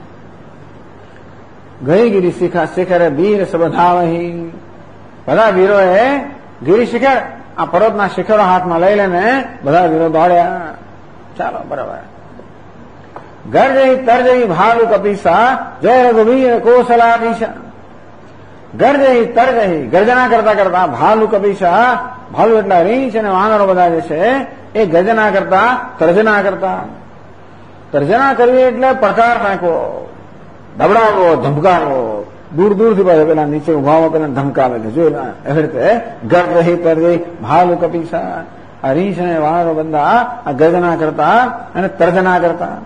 ગઈ ગિરી શિખરે વીર સબધાવહી. બધા વીરોએ ગિરી શિખર આ પર્વતના શિખરો હાથમાં લઈ લઈને બધા વીરો દોડ્યા. ચાલો બરાબર. ગર્જઈ તર્જઈ ભાલુ કપીસા જય રઘુવીર કોસલાધીશા. ગર્જઈ તર્જઈ ગર્જના કરતા કરતા ભાલુ કપીસા. ભાલુ એટલા રીંછ અને વાનરો બધા જે છે એ ગર્જના કરતા તર્જના કરતા. તર્જના કરવી એટલે પડકાર ફેંકવો, દબડાવવો, ધમકાવવો. દૂર દૂરથી પાછા પેલા નીચે ઉભાવો પેલા ધમકાવે છે. જોઈ એવી રીતે ગર્જઈ તર્જઈ ભાલુ કપીસા. આ રીંછ અને વાનરો બધા આ ગર્જના કરતા અને તર્જના કરતા.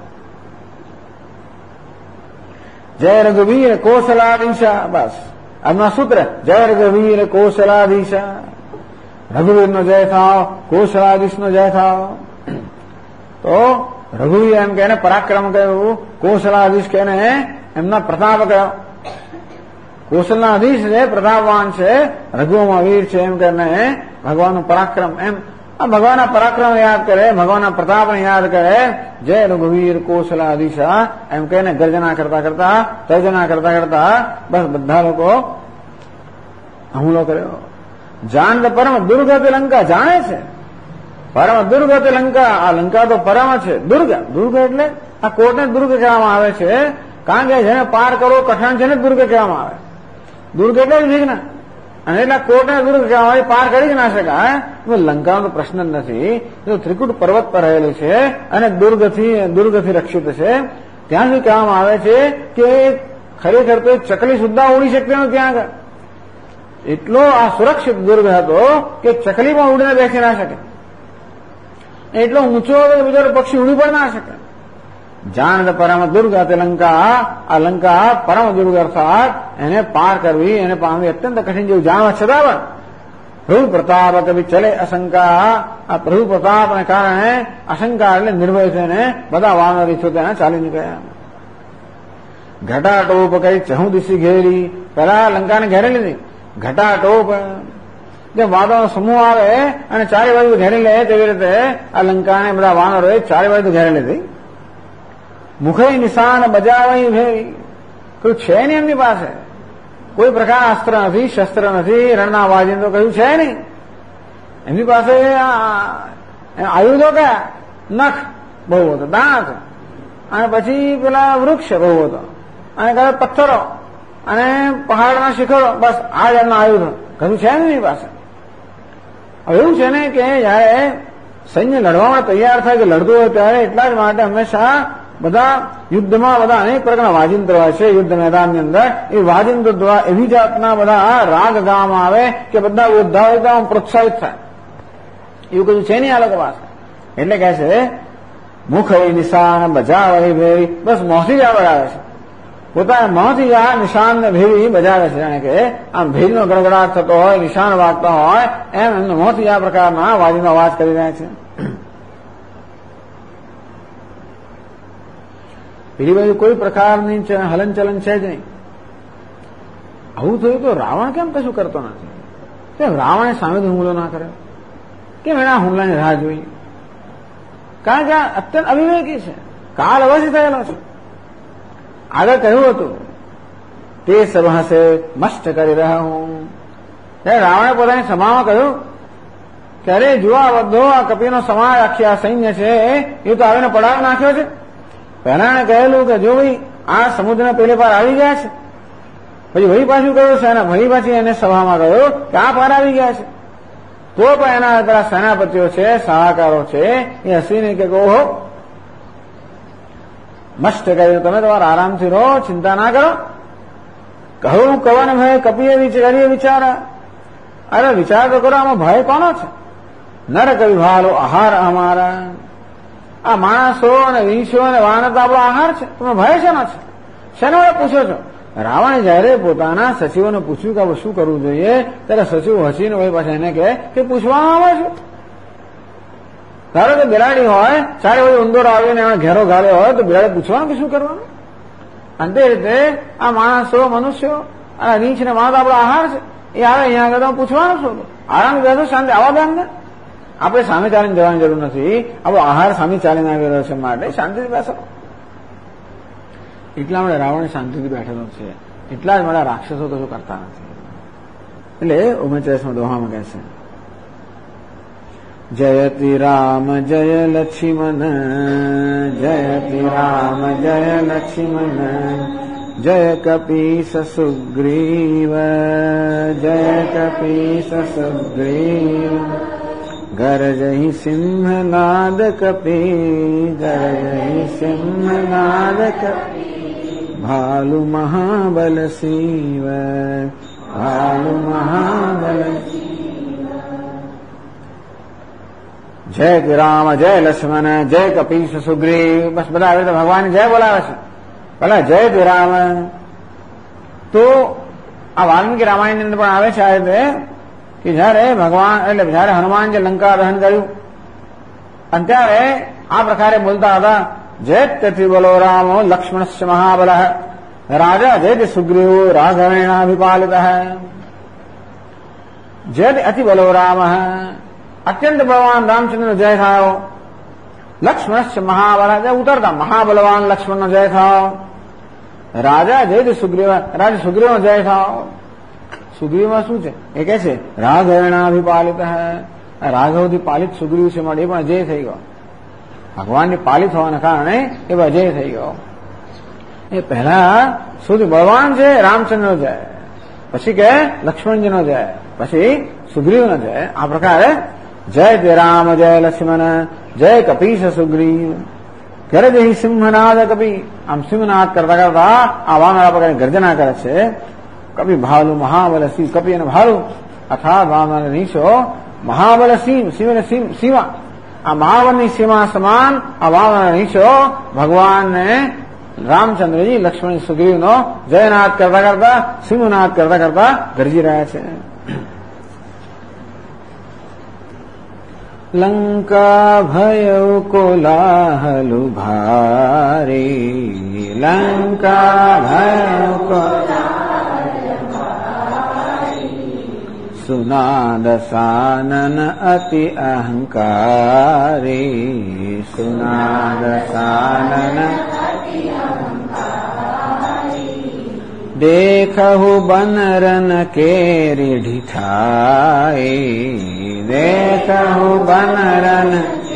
જય રઘુવીર કૌશલાધીશા. બસ આજના સૂત્ર જય રઘુવીર કૌશલાધીશા. રઘુવીરનો જય થાવ, કૌશલાધીશનો જય થાવ. તો રઘુવીર એમ કહેને પરાક્રમ કહ્યું, કોસલાધીશ કહેને એમના પ્રતાપ કહ્યો. કૌશલના અધીશ છે, પ્રતાપવાન છે, રઘુમાં વીર છે એમ કરીને ભગવાનનું પરાક્રમ એમ આ ભગવાનના પરાક્રમ યાદ કરે, ભગવાનના પ્રતાપને યાદ કરે. જય રઘુવીર કૌશલાધીશા એમ કહીને ગર્જના કરતા કરતા, તર્જના કરતા કરતા બસ બધા લોકો હુમલો કર્યો. જાન પરમ દુર્ગત લંકા, જાણે છે પરમ દુર્ગત લંકા. આ લંકા તો પરમ છે, દુર્ગ. દુર્ગ એટલે આ કોટને દુર્ગ કહેવામાં આવે છે, કારણ કે જેને પાર કરવો કઠણ છે ને દુર્ગ કહેવામાં આવે. દુર્ગ એટલે જ વિઘ્ન, અને એટલા કોટને દુર્ગ કહેવામાં આવે, પાર કરી જ ના શકાય. લંકાનો તો પ્રશ્ન જ નથી. એ તો ત્રિકુટ પર્વત પર રહેલું છે અને દુર્ગથી રક્ષિત છે. ત્યાં સુધી કહેવામાં આવે છે કે ખરેખર તો ચકલી સુદ્ધા ઉડી શકતી નથી ત્યાં આગળ. એટલો આ સુરક્ષિત દુર્ગ હતો કે ચકલી પણ ઉડીને બેસી ના શકે. એટલો ઊંચો હતો કે બીજો પક્ષી ઉડી પણ ના શકે. જાન પરમ દુર્ગત લંકા, આ લંકા પરમ દુર્ગ અર્થાત એને પાર કરવી, એને પામવી અત્યંત કઠિન જેવું જાણવા છતાં પણ પ્રભુ પ્રતાપ કભી ચલે અશંકા. આ પ્રભુ પ્રતાપને કારણે અશંકા એટલે નિર્ભય થઈને બધા વાનર ઇચ્છોતા ચાલી નીકળ્યા. ઘટાટોપ કઈ ચહુ દિશી ઘેરી, પેલા લંકાને ઘેરી લીધી. ઘટાટોપ જે વાદળનો સમૂહ આવે અને ચારે બાજુ ઘેરી લે, તેવી રીતે આ લંકાને બધા વાનરોએ ચારે બાજુ ઘેરી લીધી. મુખે નિશાન બજાવઈ ભેરી, કોઈ છે નહીં એમની પાસે, કોઈ પ્રકાર અસ્ત્ર નથી, શસ્ત્ર નથી, રણના વાજીને તો કયું છે નહીં એમની પાસે. આયુધો કયા? નખ બહુ હતો, દાંત, અને પછી પેલા વૃક્ષ બહુ હતો, અને કયા પથ્થરો અને પહાડના શિખરો, બસ આ જ એમના આયુધો. કયું છે ને એની પાસે. એવું છે ને કે જયારે સૈન્ય લડવામાં તૈયાર થાય કે લડતું હોય ત્યારે એટલા જ માટે હંમેશા બધા યુદ્ધમાં બધા અનેક પ્રકારના વાજિંત્ર હોય છે. યુદ્ધ મેદાનની અંદર એ વાજિંત્ર દ્વારા એવી જાતના બધા રાગ ગાવામાં આવે કે બધા યોદ્ધાઓ પ્રોત્સાહિત થાય. એવું કશું છે નહીં આ લોકો પાસે. એટલે કહે છે મુખ નિશાન બજાવે ભેરી, બસ મોંથી જ આવડ આવે છે. પોતાના મોંથી આ નિશાન ને ભેરી બજાવે છે. જાણે કે આમ ભેરીનો ગડગડાટ થતો હોય, નિશાન વાગતા હોય એમ એમને મોંથી આ પ્રકારના વાજીનો અવાજ કરી રહ્યા છે. પેલી બાજુ કોઈ પ્રકારની હલનચલન છે જ નહીં. આવું થયું તો રાવણ કેમ કશું કરતો નથી? કેમ રાવણે સામે હુમલો ના કરે? કેમ એના હુમલાની રાહ જોઈ? કારણ કે આ અત્યંત અવિવેકી છે, કાલ અવશ્ય થયેલો છે. આગળ કહ્યું હતું તે સભાસે મસ્ત કરી રહ્યા હું. ત્યારે રાવણે પોતાની સભામાં કહ્યું કે અરે જુઓ આ બધો આ કપીનો સમાજ, આખી આ સૈન્ય છે એ તો આવીને પડાવ નાખ્યો છે. પહેલા એને કહેલું કે જો ભાઈ આ સમુદ્રના પેલે પાર આવી ગયા છે. પછી વળી પાછું કહ્યું છે, વળી પાછી એને સભામાં કહ્યું કે આ પાર આવી ગયા છે. તો પણ એના પેલા સેનાપતિઓ છે, સલાહકારો છે, એ હસીને કે ઓહો મસ્ત કર્યું, તમે તમારા આરામથી રહો, ચિંતા ના કરો. કહું કવન ભય કપીએ કરીએ વિચાર. અરે વિચાર તો કરો, આમાં ભય કોનો છે? નર કવિ ભાલો આહાર અમારા. આ માણસો અને વીંછો અને વાનર તો આપણો આહાર છે, તમે ભય શેનો છે? શેને વડે પૂછો છો? રાવણે જયારે પોતાના સચિવોને પૂછ્યું કે શું કરવું જોઈએ, ત્યારે સચિવ હસીને વળી પાછા એને કે પૂછવામાં આવે છે. ધારો કે બિલાડી હોય, ચારે વળી ઉંદરો આવીને એણે ઘેરો ગાળ્યો હોય તો બિલાડી પૂછવાનું કે શું કરવાનું? અને તે રીતે આ માણસો, મનુષ્યો અને રીંછ ને માણસ આપણો આહાર છે. એ આવે અહીંયા આગળ પૂછવાનું શું? આરામ બેસો, શાંતિ આવા બેન ને. આપણે સામે ચાલીને જવાની જરૂર નથી. આપણો આહાર સામે ચાલીને આવી રહ્યો છે, માટે શાંતિથી બેસો. એટલા માટે રાવણ શાંતિથી બેઠેલો છે. એટલા જ માટે રાક્ષસો કશું કરતા નથી. એટલે 39મા દોહામાં કહે છે જયતિ રામ જય લક્ષ્મણ, જયતિ રામ જય લક્ષ્મણ, જય કપીશ સુગ્રીવ, જય કપીશ સુગ્રીવ, ગરજહિ સિંહનાદ કપી, ગરજહિ સિંહનાદ કપી, ભાલુ મહાબલ શિવ, ભાલુ મહાબલ શિવ. જય રામ જય લક્ષ્મણ, જય કપીશ સુગ્રીવ. બસ બધા આવી રીતે ભગવાન જય બોલાવે છે. ભલા જય રામ. તો આ વાલ્મીકી રામાયણની અંદર પણ આવે છે આ રીતે કે જયારે ભગવાન એટલે જયારે હનુમાન જે લંકા દહન કર્યું અને ત્યારે આ પ્રકારે બોલતા હતા. જયત્યતિ બલો રામો લક્ષ્મણસ્ય મહાબલ રાજા જયતિ સુગ્રીવો રાઘવેણાભિપાલિત. જયતિ અતિ બલો રામ, અત્યંત બળવાન રામચંદ્રનો જય થયો. લક્ષ્મણસ્ય મહાબલ, ઉતરતા મહાબલવાન લક્ષ્મણનો જય થયો. રાજા જયતિ સુગ્રીવ, રાજા સુગ્રીવનો જય થયો. સુગ્રીવમાં શું છે? એ કહે છે રાઘવેણાભિપાલિત. રાઘવથી પાલિત સુગ્રીવ છે માટે એ પણ જય થઈ ગયો. ભગવાનની પાલિત હોવાના કારણે એ પણ જય થઈ ગયો. એ પહેલા સૌથી બળવાન છે રામચંદ્રનો જય, પછી કે લક્ષ્મણજીનો જય, પછી સુગ્રીવનો જય. આ પ્રકારે જય તે રામ જય લક્ષ્મણ જય કપીશ સુગ્રીવ ગરજ સિંહનાદ કપી. આમ સિંહનાદ કરતા કરતા આ વાનર પ્રકારની ગર્જના કરે છે. કપિ ભાલુ મહાબલ સિંહ, કપિ અને ભાલુ અર્થાત વાનર નીચો મહાબલ સિંહ, સિંહ અને સીમા. આ મહાબળની સીમા સમાન આ વાનર નીચો ભગવાનને રામચંદ્રજી લક્ષ્મણ સુગ્રીવનો જયનાદ કરતા કરતા સિંહનાદ કરતા કરતા ગરજી રહ્યા છે. લંકા ભયઉ કોલાહલુ ભારી, લંકા ભયઉ સુનાદ સાનન અતિ અહંકારી, સુનાદ સાનન દેખહુ બનરન કેરી ઢિઠાઈ, દેખહુ બનરન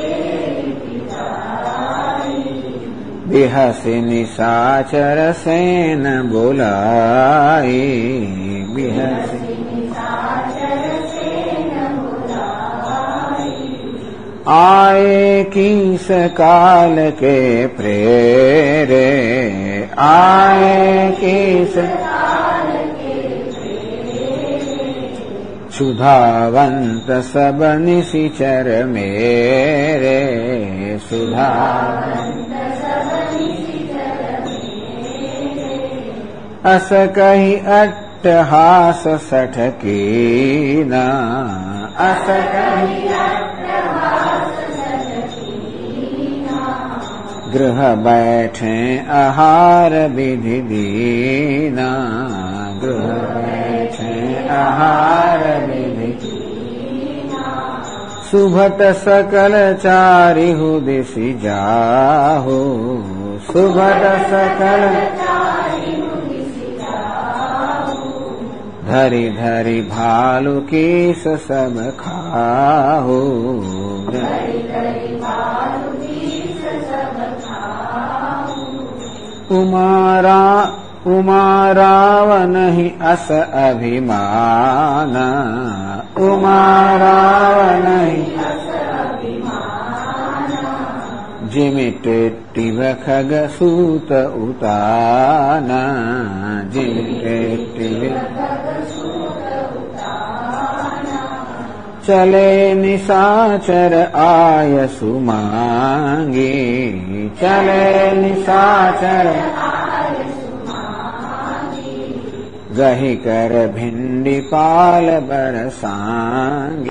બિહસી નિશાચર સેન બોલાઈ, બિહસી आए किस काल के प्रेरे, आए किस सुधावंत सब निशिचर मेरे, सुधावंत अस कही अट्टहास सठ कीना, अस कही गृह बैठे आहार विधि दीना, गृह बैठे आहार विधि सुभट सकल चारिहु दिशि जाहु, सुभट सकल धरि धरि भालु कीस सब खाहु, उमा रावण ही अस अभिमान, उमा रावण ही जिमि टेट्टिव खग सूत उताना, जिमि टेट्टिव चले निशाचर आय सुमांगी, चले निशाचर गही कर भिंडी पाल बरसांगी।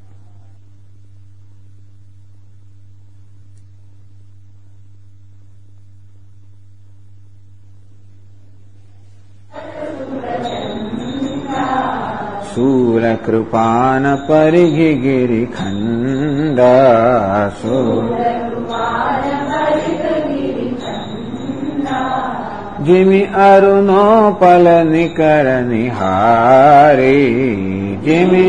सूर कृपान परिघि गिरि खंडा, जिमि अरुणो पल निकर निहारी, जिमि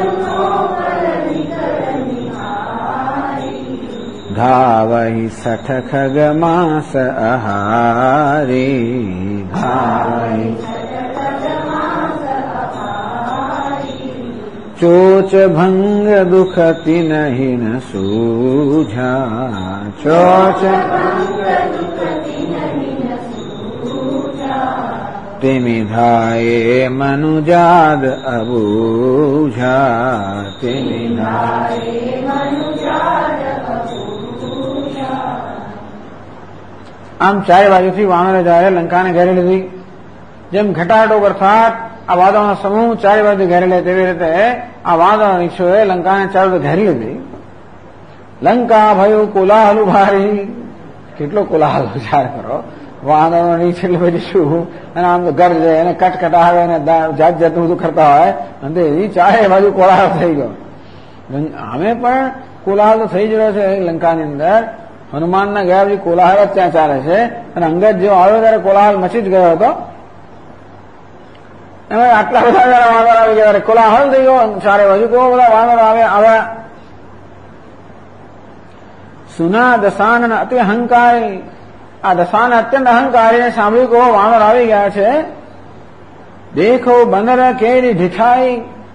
धावहि सठ खग मास आहारी, धावहि चोच भंग दुख तिनहि न सूझा, चोच तिमि धाये मनुजाद अबूझा, तिमि धाये આમ ચારે બાજુથી વાનરે જ્યારે લંકાને ઘેરી લીધી. જેમ ઘટાટો અર્થાત આ વાદળનો સમૂહ ચારે બાજુ ઘેરી લે તેવી રીતે આ વાદળ નીચોએ લંકાને ચારે ઘેરી લીધી. લંકા ભયું કોલાહલું ભારી, કેટલો કોલાહલ વિચાર કરો. વાનરો નીચે પછી શું, અને આમ તો ઘર જાય અને કટકટા આવે અને જાત જાતનું બધું કરતા હોય, અને એ ચારે બાજુ કોલાહલ થઈ ગયો. અમે પણ કોલાહલ તો થઈ જ રહ્યો છે લંકાની અંદર. હનુમાનના ગયા પછી કોલાહલ જ ત્યાં ચાલે છે, અને અંગદ જેવો આવ્યો ત્યારે કોલાહલ મચી જ ગયો હતો. આટલા બધા વાનર આવી ગયા, કોલાહલ થઈ ગયો ચારે બાજુ, કેવો બધા વાનર આવ્યા. સુના દશાન અતિ અહંકારી, આ દશાન અત્યંત અહંકારીને સાંભળ્યું કે વાનર આવી ગયા છે. દેખો બંદર કેરી ઢીઠાઈ,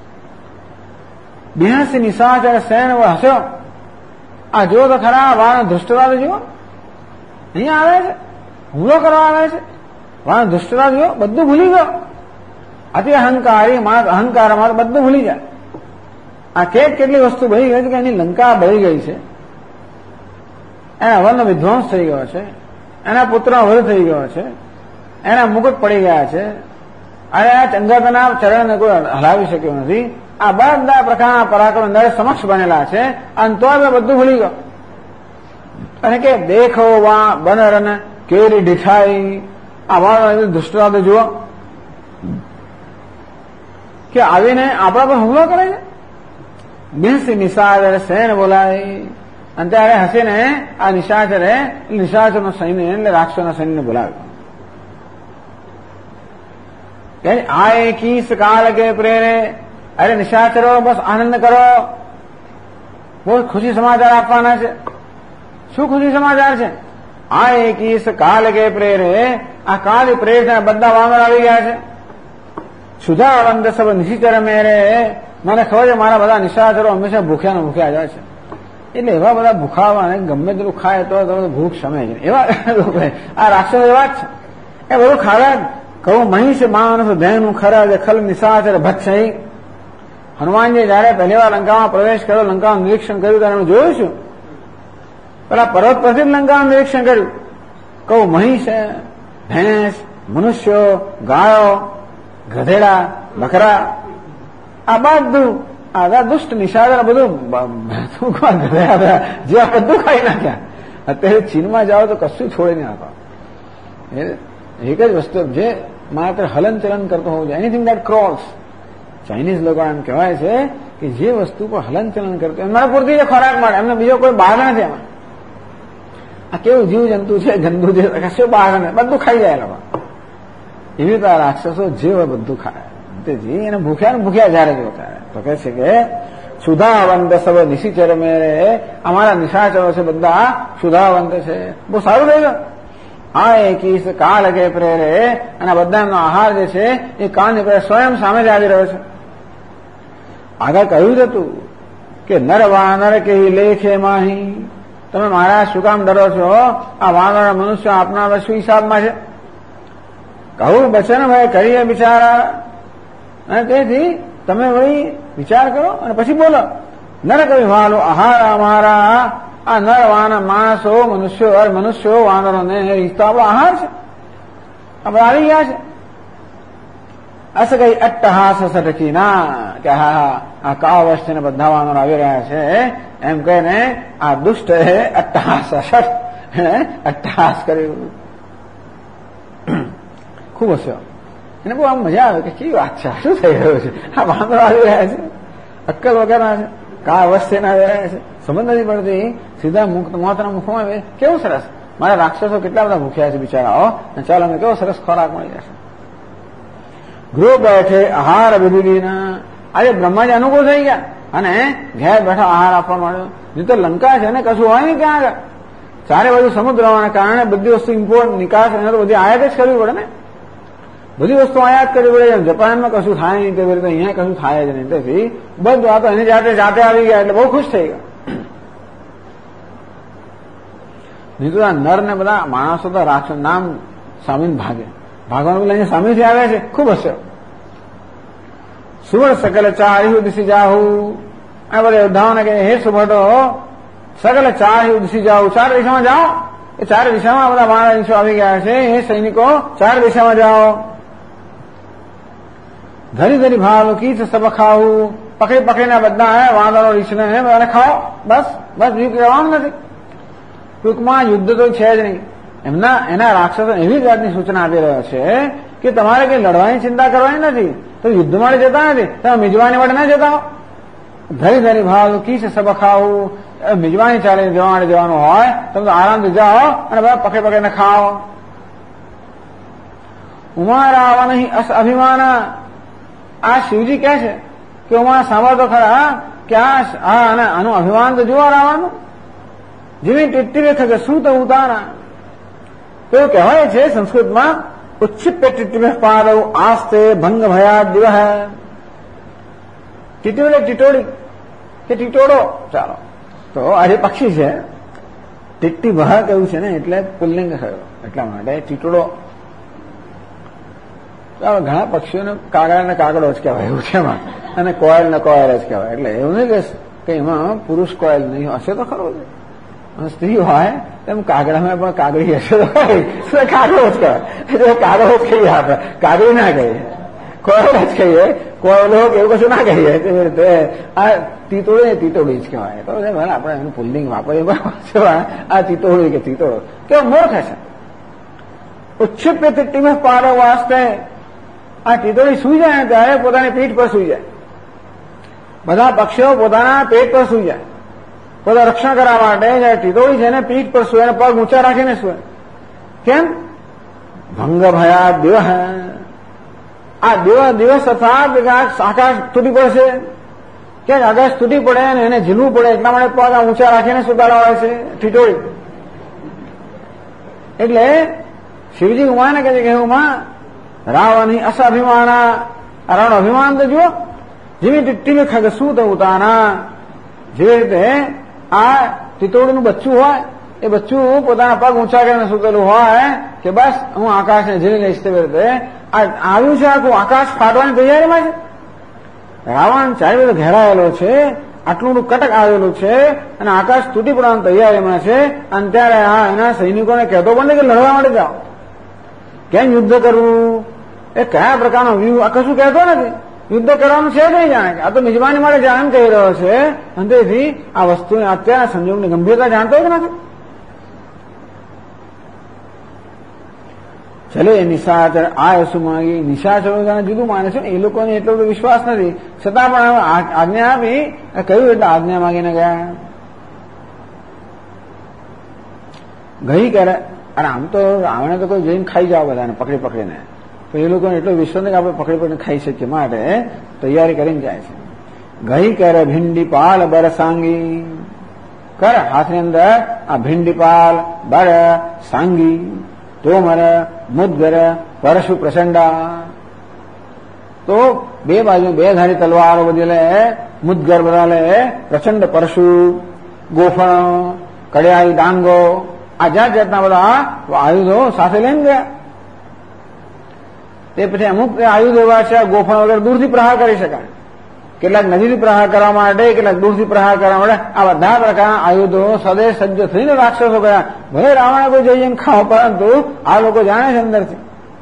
બિહસ નિશાચર સેન હસ્યો. આ જો તો ખરા વાનર ધૃષ્ટરાજ જુઓ, અહીંયા આવે છે, હુમલો કરવા આવે છે. વાનર ધૃષ્ટરાજ જુઓ, બધું ભૂલી ગયો. અતિ અહંકારી માણસ અહંકારમાં બધું ભૂલી જાય. આ કેટલી વસ્તુ બળી ગઈ છે કે એની લંકા બળી ગઈ છે, એના વનનો વિધ્વંસ થઈ ગયો છે, એના પુત્રનો વધ થઈ ગયો છે, એના મુકુટ પડી ગયા છે, અને આ ચંદ્રકના ચરણને કોઈ હલાવી શક્યો નથી. આ બધા પ્રકારના પરાક્રમ અંદર સમક્ષ બનેલા છે, અને તો બધું ભૂલી ગયો. અને કે દેખો વા બનરન કેરી ઢીઠાઈ, આ વાળો દુષ્ટરાદ જુઓ કે આવીને આપણા પર હુમલો કરે છે. બિહસી નિશાચર સેન બોલાય, અને ત્યારે હસીને આ નિશાચરે નિશાચરનો સૈન્ય એટલે રાક્ષસના સૈન્યને બોલાવ્યો. આ એકીસ કાલ કે પ્રેરે, અરે નિશાચરો બસ આનંદ કરો, બહુ ખુશી સમાચાર આપવાના છે. શું ખુશી સમાચાર છે? આ એકીસ કાલ કે પ્રેરે, આ કાલ પ્રેરના બધા વાનર આવી ગયા છે. સુધાવંત સબ નિશિચર મેરે, મને ખબર છે મારા બધા નિશાચરો હંમેશા ભૂખ્યા ભૂખ્યા જાય છે. એટલે એવા બધા ભૂખાવા ગમે તેટલું ખાય તો ભૂખ શમે છે, એવા આ રાક્ષસો એવા જ છે. એ બધું ખાવા કહું મહીષ માણસ ધેનું ખરા ખલ નિશાચર ભક્ષઈ. હનુમાનજી જયારે પહેલી વાર લંકામાં પ્રવેશ કર્યો, લંકાનું નિરીક્ષણ કર્યું ત્યારે અમે જોયું છું. પેલા પર્વત પરથી જ લંકાનું નિરીક્ષણ કર્યું. કહું મહીષ, ભેંસ, મનુષ્યો, ગાયો, ગધેડા, બકરા, આ બધું આ દુષ્ટ નિશાચર બધું ગધેડા જે બધું ખાઈ નાખ્યા. અત્યારે ચીનમાં જાઓ તો કશું છોડી નહીં આપો. એક જ વસ્તુ જે માત્ર હલન ચલન કરતો હોવું જોઈએ, એનીથિંગ દેટ ક્રોલ્સ. ચાઇનીઝ લોકો એમ કહેવાય છે કે જે વસ્તુ પર હલન ચલન કરતો એમના પૂરતી ખોરાક મળે, એમને બીજો કોઈ બહાર નથી. એમાં આ કેવું જીવ જંતુ છે, ગંદુ છે, કશું બહાર નથી, બધું ખાઈ જાય લોકો. એવી રીતે આ રાક્ષસો જે હોય બધું ખાય. એને ભૂખ્યા ને ભૂખ્યા જયારે જો ત્યારે તો કહે છે કે સુધાવંત સબ નિશિચર મેરે, અમારા નિશાચરો છે બધા સુધાવંત છે. બહુ સારું થઈ ગયું. આ એકીસ કાલ કે પ્રેરે, અને બધાનો આહાર જે છે એ કાળની પ્રેરે સ્વયં સામે જ આવી રહ્યો છે. આગળ કહ્યું જ હતું કે નર વાનર કે લેખે માહી, તમે મારા શું કામ ડરો છો? આ વાનર મનુષ્ય આપના શું હિસાબમાં છે? કહું બચન ભાઈ કરીએ બિચારા, અને તેથી તમે વળી વિચાર કરો અને પછી બોલો. નર કવિ વાલો આહાર અમારા, આ નર વાનર માણસો મનુષ્યો વાનરોને તો આપણો આહાર છે, આપણે આવી ગયા છે. અસ કઈ અટ્ટહાસ સટકી ના કે હા આ કાવ વર્ષને બધા વાનરો આવી રહ્યા છે એમ કહીને આ દુષ્ટ અટ્ટહાસ અટ્ટહાસ કર્યું. ખૂબ હસ્યો. એને બહુ આમ મજા આવે કે કેવી વાત છે, શું થઈ રહ્યું છે? આ વાંદરો આવી રહ્યા છે, અક્કલ વગરના છે, કા અવસ્થેના આવી રહ્યા છે, સમજ નથી પડતી. સીધા મોતના મુખમાં આવે, કેવું સરસ. મારા રાક્ષસો કેટલા બધા ભૂખ્યા છે બિચારાઓ, ચાલો અમને કેવો સરસ ખોરાક મળી જશે. ગૃહ બેઠે આહાર વિધિના, આજે બ્રહ્માજી અનુકૂળ થઈ ગયા અને ઘેર બેઠા આહાર આપવા માંડ્યો. નહીં તો લંકા છે ને કશું હોય નહીં ત્યાં આગળ. ચારે બાજુ સમુદ્ર હોવાના કારણે બધી વસ્તુ ઇમ્પોર્ટ નિકાસ એને તો બધી આયાત જ કરવી પડે ને, બધી વસ્તુ આયાત કરવી પડે. જાપાનમાં કશું થાય નહીં તેવી રીતે અહીંયા કશું થાય જ નહીં. તેથી બધું આ તો એની જાતે આવી ગયા એટલે બહુ ખુશ થઈ ગયા. નહીં તો આ નર ને બધા માણસો તો રાક્ષસ નામ સામીન ભાગવાનું પેલા અહીંયા સામેથી આવ્યા છે. ખૂબ હશે. સુવર્ણ સકલ ચાર્યુ દિશી જાહુ, આ બધા યોદ્ધાઓને કહે હે સુભટો સકલ ચાર્યુ દિશી જાહુ, ચાર દિશામાં જાઓ. એ ચાર દિશામાં બધા માણસો આવી ગયા છે. હે સૈનિકો ચાર દિશામાં જાઓ. ધરી ભાવ કીચ સબ ખાવું, પકડીને બધા વાંદરો રીછને બધાને ખાઓ. બસ બસ બીજું કહેવાનું નથી. ટૂંકમાં યુદ્ધ તો છે જ નહીં. એના રાક્ષસો એવી જાતની સૂચના આપી રહ્યા છે કે તમારે કઈ લડવાની ચિંતા કરવાની નથી, તો યુદ્ધ માટે જતા નથી, તમે મિજબાની માટે ના જતા હો. ધરી ધરી ભાવ કી છે સબ ખાવું, મિજબાની ચાલે જવા માટે જવાનું હોય તમે તો આરામથી જાઓ અને બધા પકડી પકડીને ખાઓ. ઉમા રાવા નહીં અસ અભિમાન. આ શિવજી કહે છે કે ઉમા સાંભળો તો ખરા કે આનું અભિમાન તો જોવા રાવણનું. જેવી ટીટ્ટીવે થકે શું તો ઉતારા. તો એવું કહેવાય છે સંસ્કૃતમાં ઉચ્છિપ્ય ટીટ્ટીવે પારવ આસ્તે ભંગ ભયા દિવ. ટીટીવ એટલે ટીટોડી કે ટીટોડો. ચાલો, તો આ જે પક્ષી છે ટીટ્ટી ભહ કેવું છે ને એટલે પુલ્લિંગ થયો એટલા માટે ટીટોડો. ઘણા પક્ષીઓને કાગડા ને કાગડો જ કહેવાય એવું છે એમાં, અને કોયલ ને કોયલ જ કહેવાય. એટલે એવું નહીં કે એમાં પુરુષ કોયલ નહીં હશે તો ખરું છે, સ્ત્રી હોય તેમ કાગડામાં પણ કાગડી હશે તો કાગડો જ કહેવાય. એટલે કાગડો જ કહીએ આપણે, કાગડી ના કહીએ, કોયલ જ કહીએ. કોયલો એવું કશું ના કહીએ. આ તીતોડી તીતોડી જ કહેવાય. તો આપણે એનું પુલ્લિંગ વાપરીએ. આ તીતોડી કે તીતોડો કેવો મૂર્ખ છે. ઉચ્છિપ્ય ટીમે પારો વાસ્તે આ ટીતોડી સુઈ જાય ત્યારે પોતાની પીઠ પર સુઈ જાય. બધા પક્ષીઓ પોતાના પેટ પર સુઈ જાય પોતા રક્ષણ કરવા માટે. જયારે ટીતોડી છે ને પીઠ પર સુએ, પગ ઊંચા રાખીને સુએ. કેમ? ભંગ ભયા દેવ. આ દિવસ અર્થાત આકાશ તૂટી પડશે, ક્યાંક આકાશ તૂટી પડે અને એને ઝીલવું પડે એટલા માટે પગ ઊંચા રાખીને સુતાડા હોય છે ટીટોડી. એટલે શિવજી ઉમાને કહે છે કે ઉમા રાવની અસાભિમાન. રાવણ અભિમાન તો જુઓ. જેવી ટીટ્ટીને ખગ શું તો ઉતાના. જેવી રીતે આ ટીટોડીનું બચ્ચું હોય એ બચ્ચું પોતાના પગ ઊંચા કરીને સુતેલું હોય કે બસ હું આકાશને ઝીલી લઈશ. તેવી રીતે આવ્યું છે આખું આકાશ ફાટવાની તૈયારીમાં છે. રાવણ ચારે બધો ઘેરાયેલો છે, આટલું કટક આવેલું છે અને આકાશ તૂટી પડવાની તૈયારીમાં છે. અને ત્યારે એના સૈનિકોને કહેતો પણ કે લડવા માટે જાઓ, કેમ યુદ્ધ કરવું, એ કયા પ્રકારનો વ્યૂહ, આ કશું કહેતો નથી. યુદ્ધ કરવાનું છે નહીં જાણે, આ તો મિજબાની માટે જાણ કહી રહ્યો છે. અને તેથી આ વસ્તુને અત્યારના સંજોગની ગંભીરતા જાણતો જ નથી. ચલે નિશાચર આ શું માંગી. નિશાચરો જુદું માને છે, એ લોકોને એટલો બધો વિશ્વાસ નથી, છતાં પણ આજ્ઞા આપી કહ્યું એટલે આજ્ઞા માંગીને ગયા. ગઈ કરે. અને આમ તો રાવણે તો કોઈ જઈને ખાઈ જાવ બધાને પકડી પકડીને, તો એ લોકોને એટલો વિશ્વાસ નથી કે આપણે પકડી પકડીને ખાઈ શકીએ, માટે તૈયારી કરીને જાય છે. ગઈ કરે ભીંડી પાલ બરસાંગી. કર હાથની અંદર આ ભીંડી પાલ બર સાંગી તોમર મુદગર પરશુ પ્રચંડા. તો બે બાજુ બે ધારી તલવારો બધી લે, મુદગર બધા લે, પ્રચંડ પરશુ, ગોફણ, કડિયાઈ, ડાંગો, આ જાત જાતના બધા આયુધો સાથે લઈને ગયા. તે પછી અમુક આયુધો એવા છે ગોફણ વગર દૂરથી પ્રહાર કરી શકાય, કેટલાક નજીકથી પ્રહાર કરવા માટે, કેટલાક દૂરથી પ્રહાર કરવા માટે. આ બધા પ્રકારના આયુધો સદે સજ્જ થઈને રાક્ષસો ગયા. ભલે રાવણે કોઈ જઈને ખાવ, પરંતુ આ લોકો જાણે છે અંદરથી.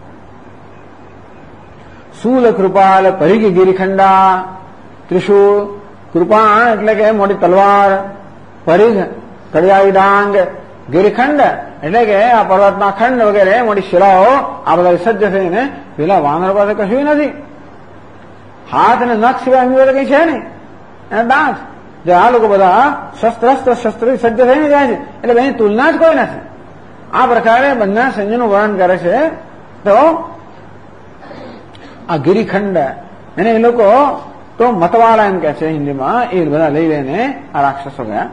શૂલ કૃપાલ પરિઘ ગિરિખંડા. ત્રિશૂળ, કૃપાણ એટલે કે મોટી તલવાર, પરિઘ કડિયાઈ ડાંગ, ગિરિખંડ એટલે કે આ પર્વતના ખંડ વગેરે મોટી શિલાઓ, આ બધા સજ્જ થઈને. પેલા વાનર પાસે કશું નથી, હાથ અને નખ સિવાય અન્ય કઈ છે નહીં, અને દાંત. જે આ લોકો બધા શસ્ત્ર સજ્જ થઈને જાય છે, એટલે એની તુલના જ કોઈ નથી. આ પ્રકારે બંને સંજયનું વર્ણન કરે છે. તો આ ગિરિખંડ એને એ લોકો તો મતવાળા એમ કે છે હિન્દીમાં, એ બધા લઈ લઈને આ રાક્ષસો ગયા.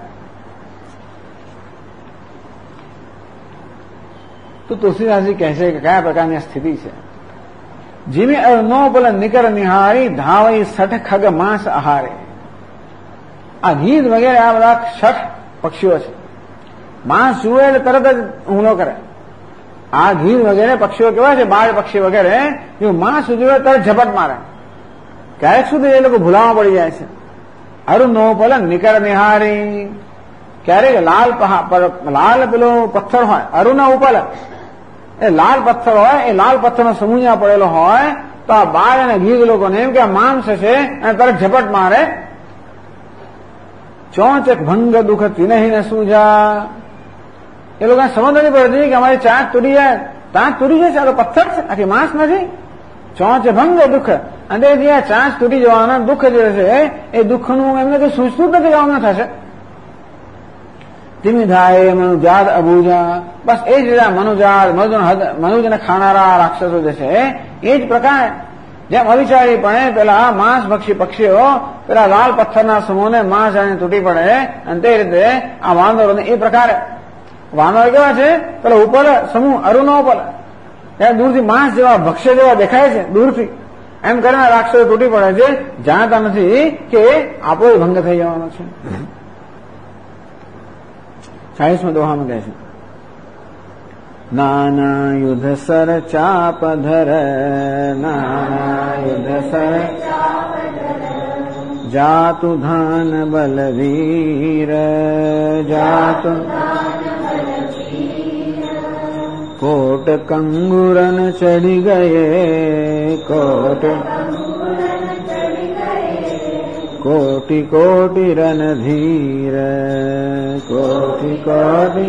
તો તુલસીદાસજી કહે છે કે કયા પ્રકારની સ્થિતિ છે. જીમે અર્ણોપલ નિકર નિહારી ધાવઈ સઠ ખગ માંસ આહારે. આ ગીધ વગેરે આ બધા 6 પક્ષીઓ છે. માંસ જુએ એટલે તરત જ હુમલો કરે. આ ગીધ વગેરે પક્ષીઓ કેવા છે, બાળ પક્ષી વગેરે, જો માંસ જુએ તરત ઝપટ મારે. ક્યારેક સુધી એ લોકો ભૂલામાં પડી જાય છે. અરુણોપલ નિકર નિહારી. ક્યારેક લાલ પેલો પથ્થર હોય, અરુણ ઉપલ એ લાલ પથ્થર હોય, એ લાલ પથ્થરનો સમૂહ પડેલો હોય, તો આ બાળ અને ગીધ લોકોને એમ કે આ માંસ છે અને તરત ઝપટ મારે. चौचक भंग दुख तिन्हि न सूझा। એ લોકોને સમજ નથી પડતી કે અમારી ચાંચ તૂટી જાય, ચાંચ તૂટી જશે, આ તો પથ્થર છે, આખી માંસ નથી. ચોંચ ભંગ દુઃખ, અને જે ચાંચ તૂટી જવાના દુઃખ જે છે એ દુઃખનું એમને કઈ સૂચતું જ નથી, આમ થશે. ધીમી થાય મનુજાત અબુજા, બસ એ જ રીતે મનુજાત મનુજને ખાનારા રાક્ષસો જે છે એ જ પ્રકારે જેમ અવિચારીપણે પેલા માંસ ભક્ષી પક્ષીઓ પેલા લાલ પથ્થરના સમૂહને માંસ જાણે તૂટી પડે, અને તે રીતે આ વાંદરોને એ પ્રકારે વાનર કેવા છે, પેલા ઉપર સમૂહ અરુનો ઉપર ત્યાં દૂરથી માંસ જેવા ભક્ષ્ય જેવા દેખાય છે દૂરથી, એમ કરીને રાક્ષસો તૂટી પડે છે, જાણતા નથી કે આપણો ભંગ થઈ જવાનો છે. 40મા દોહામાં કહે છે, નાના યુદ્ધ સર ચાપધર, નાના યુદ્ધ સર જાતુ ધાન બલવીર, જાતુ कोट कंगुरन चढ़ी गए, कोट कोटि कोटि रणधीर, कोटि कोटि.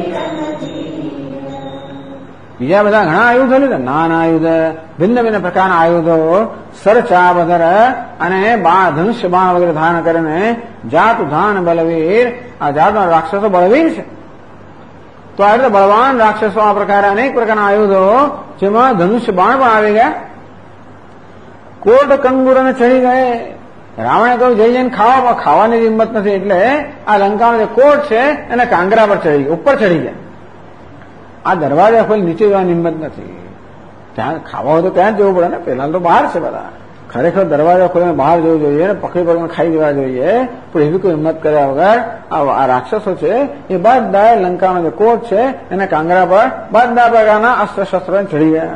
બીજા બધા ઘણા આયુધો લીધા, નાના આયુધ, ભિન્ન ભિન્ન પ્રકારના આયુધો, સરચાબધર અને ધનુષ્ય બાણ વગેરે ધારણ કરીને જાત ધાન બલવીર, આ જાતના રાક્ષસો બળવીર છે. તો આ રીતે બળવાન રાક્ષસો આ પ્રકારે અનેક પ્રકારના આયુધો, જેમાં ધનુષ્ય બાણ પણ આવી ગયા. કોટ કંગુરને ચડી ગયે, રાવણે કહ્યું જઈ જઈને ખાવાની હિંમત નથી, એટલે આ લંકાનો જે કોટ છે એને કાંગરા પર ચડી ગયા, ઉપર ચડી ગયા. આ દરવાજા ખોલી નીચે જવાની હિંમત નથી, ત્યાં ખાવા હોય તો ત્યાં જ જવું પડે ને, પેલા તો બહાર છે બધા. ખરેખર દરવાજા ખોલીને બહાર જવું જોઈએ ને, પકડી પકડીને ખાઈ જવા જોઈએ, પણ એવી કોઈ હિંમત કર્યા વગર આ રાક્ષસો છે એ બધા લંકાનો જે કોટ છે એને કાંગરા પર બધા પ્રકારના અસ્ત્ર શસ્ત્રો ચડી ગયા.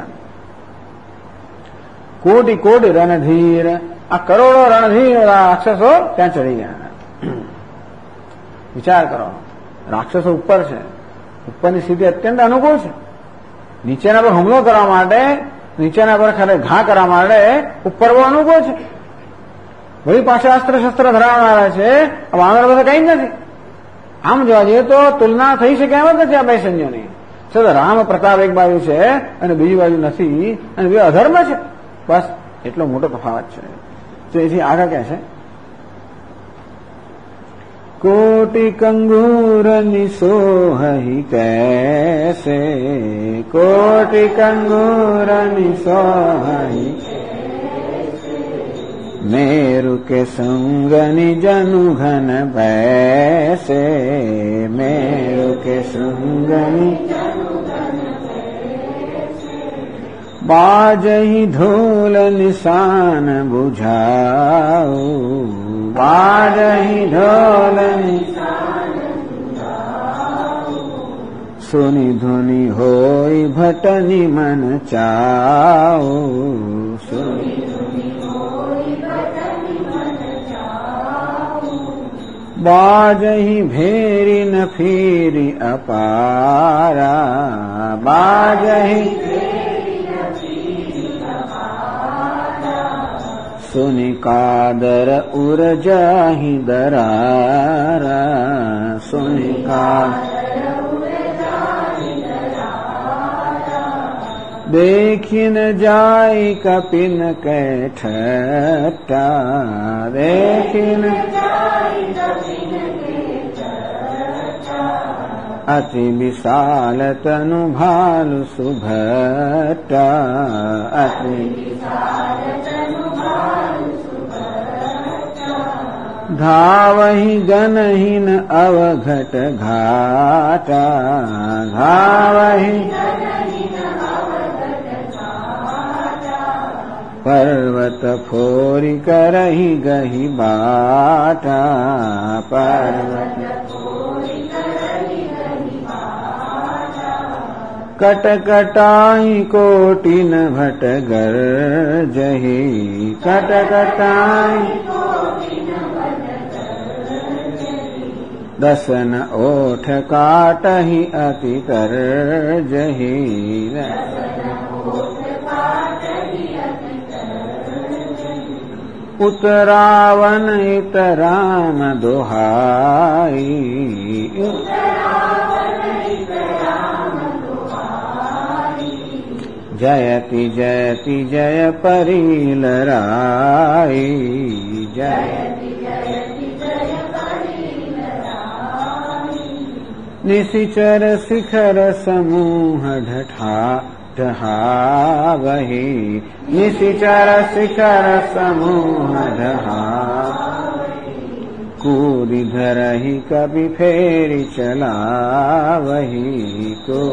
કોટી કોટી રણધીર, આ કરોડો રણધીર રાક્ષસો ત્યાં ચડી ગયા. વિચાર કરો, રાક્ષસો ઉપર છે, ઉપરની સ્થિતિ અત્યંત અનુકૂળ છે, નીચેના પર હુમલો કરવા માટે, નીચેના પર ખરે ઘા કરવા માટે ઉપર બહુ અનુકૂળ છે. વળી પાછા અસ્ત્ર શસ્ત્ર ધરાવનારા છે, વાનર બધા કઈ જ નથી. આમ જોવા જઈએ તો તુલના થઈ શકે એમ જ નથી આ બે સૈન્યોની. છતાં રામ પ્રતાપ એક બાજુ છે અને બીજી બાજુ નથી, અને બે અધર્મ છે, બસ એટલો મોટો તફાવત છે. તો એથી આગળ કહે છે, कोटि कंगूर निसोहि कैसे, कोटि कंगूर निसोहि मेरु के संग निजनु घन बैसे, मेरु के संग बाजहि धूल निशान बुझाऊ, बाजहि ढोल सुनि धुनि होई भटनि मन चाऊ, सुनि बाजहि भेरी न फिरी अपारा, बाजहि सुनि कादर उर जाहि दरारा, सुनि कादर देखि न जाई कपिन कै ठट्टा, देखि न अति विशाल तनु भालु सुभट्टा, अति धावहि गनहिन अवघट घाटा, धावहि पर्वत फोरी करहि गहि बाटा, पर्वत कटकटाई कोटिन भट गर्जहि, कटकटाई दसन ओठ काटहि अति करजहि, ઉતરાવન ઇતરામ દોહાઈ જયતિ જયતિ જય પરિલરાઈ જય નિશિચર શિખર સમૂહ ઢહાવહી નિશિચર શિખર સમૂહ કૂદી ધરહી કભી ફેરી ચલાવહી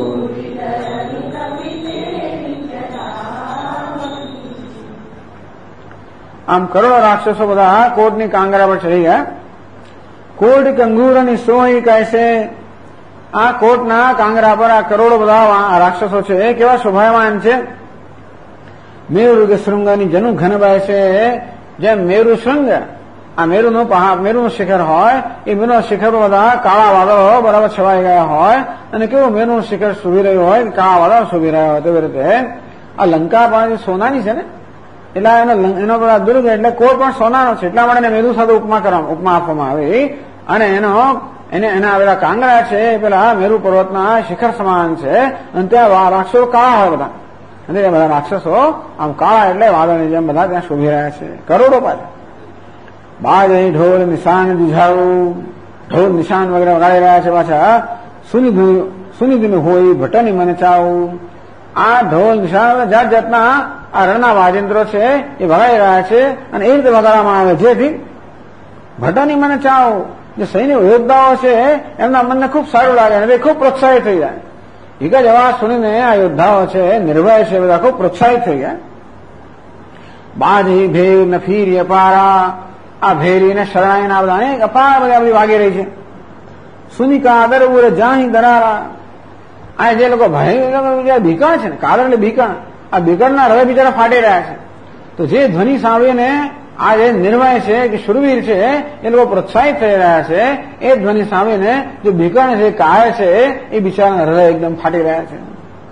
આમ કરોડો રાક્ષસો બધા કોટની કાંગરા પર ચડી ગયા. કોટ કંગુરની સોહી કહે છે. આ કોટના કાંગરા પર આ કરોડો બધા રાક્ષસો છે એ કેવા શોભાયમાન છે. મેરુ શૃંગની જનુ ઘનબાય છે. જેમ મેરુ શૃંગ આ મેરુનું પહાડ મેરુનું શિખર હોય એ મેરુના શિખર પર બધા કાળા વાદળો બરાબર છવાઈ ગયા હોય અને કેવું મેરુનું શિખર શોભી રહ્યું હોય કાળા વાદળ શોભી રહ્યા હોય તેવી રીતે આ લંકા પણ સોનાની છે ને એટલે એનો બધા દુર્ગ એટલે કોટ પણ સોનાનો છે એટલા માટે મેરુ સાથે ઉપમા આપવામાં આવી અને એના આવેલા કાંગરા છે પેલા મેરુ પર્વતના શિખર સમાન છે અને ત્યાં રાક્ષસો કાળા હોય બધા અને એ બધા રાક્ષસો આમ કાળા એટલે વાદળની જેમ બધા ત્યાં શોભી રહ્યા છે કરોડો પાછા. બાજ અહીં ઢોલ નિશાન દીધાવું ઢોલ નિશાન વગેરે વગાડી રહ્યા છે પાછા. સુનિધિ હોય ભટ્ટની મને ચાવું આ ઢોલ નિશાન જાત જાતના આ રણના વાજિંત્રો છે એ વગાડી રહ્યા છે અને એ રીતે વગાડવામાં આવે જેથી ભટ્ટની મને ચાવું જે સૈનિક યોદ્ધાઓ છે એમના મનને ખૂબ સારું લાગે અને ખૂબ પ્રોત્સાહિત થઈ જાય. એક જ અવાજ સુણીને આ યોદ્ધાઓ છે નિર્ભય છે બધા ખૂબ પ્રોત્સાહિત થઈ ગયા. બાજી ભેર નફીર અપારા આ ભેરી ને શરણાઈના બધા અનેક અપાર બધા બધી વાગી રહી છે. સુનિકા આદર ઉરે જાહી દરારા આ જે લોકો ભય ભીકણ છે ને કાદર એટલે ભીકણ આ ભીકણના હૃદય બિચારા ફાટી રહ્યા છે. તો જે ધ્વનિ સાંભળીને આ જે નિર્ભય છે કે શુરવીર છે એ લોકો પ્રોત્સાહિત થઈ રહ્યા છે એ ધ્વનિ સાંભળીને જે ભીકણ છે કાય છે એ બિચારાના હૃદય એકદમ ફાટી રહ્યા છે.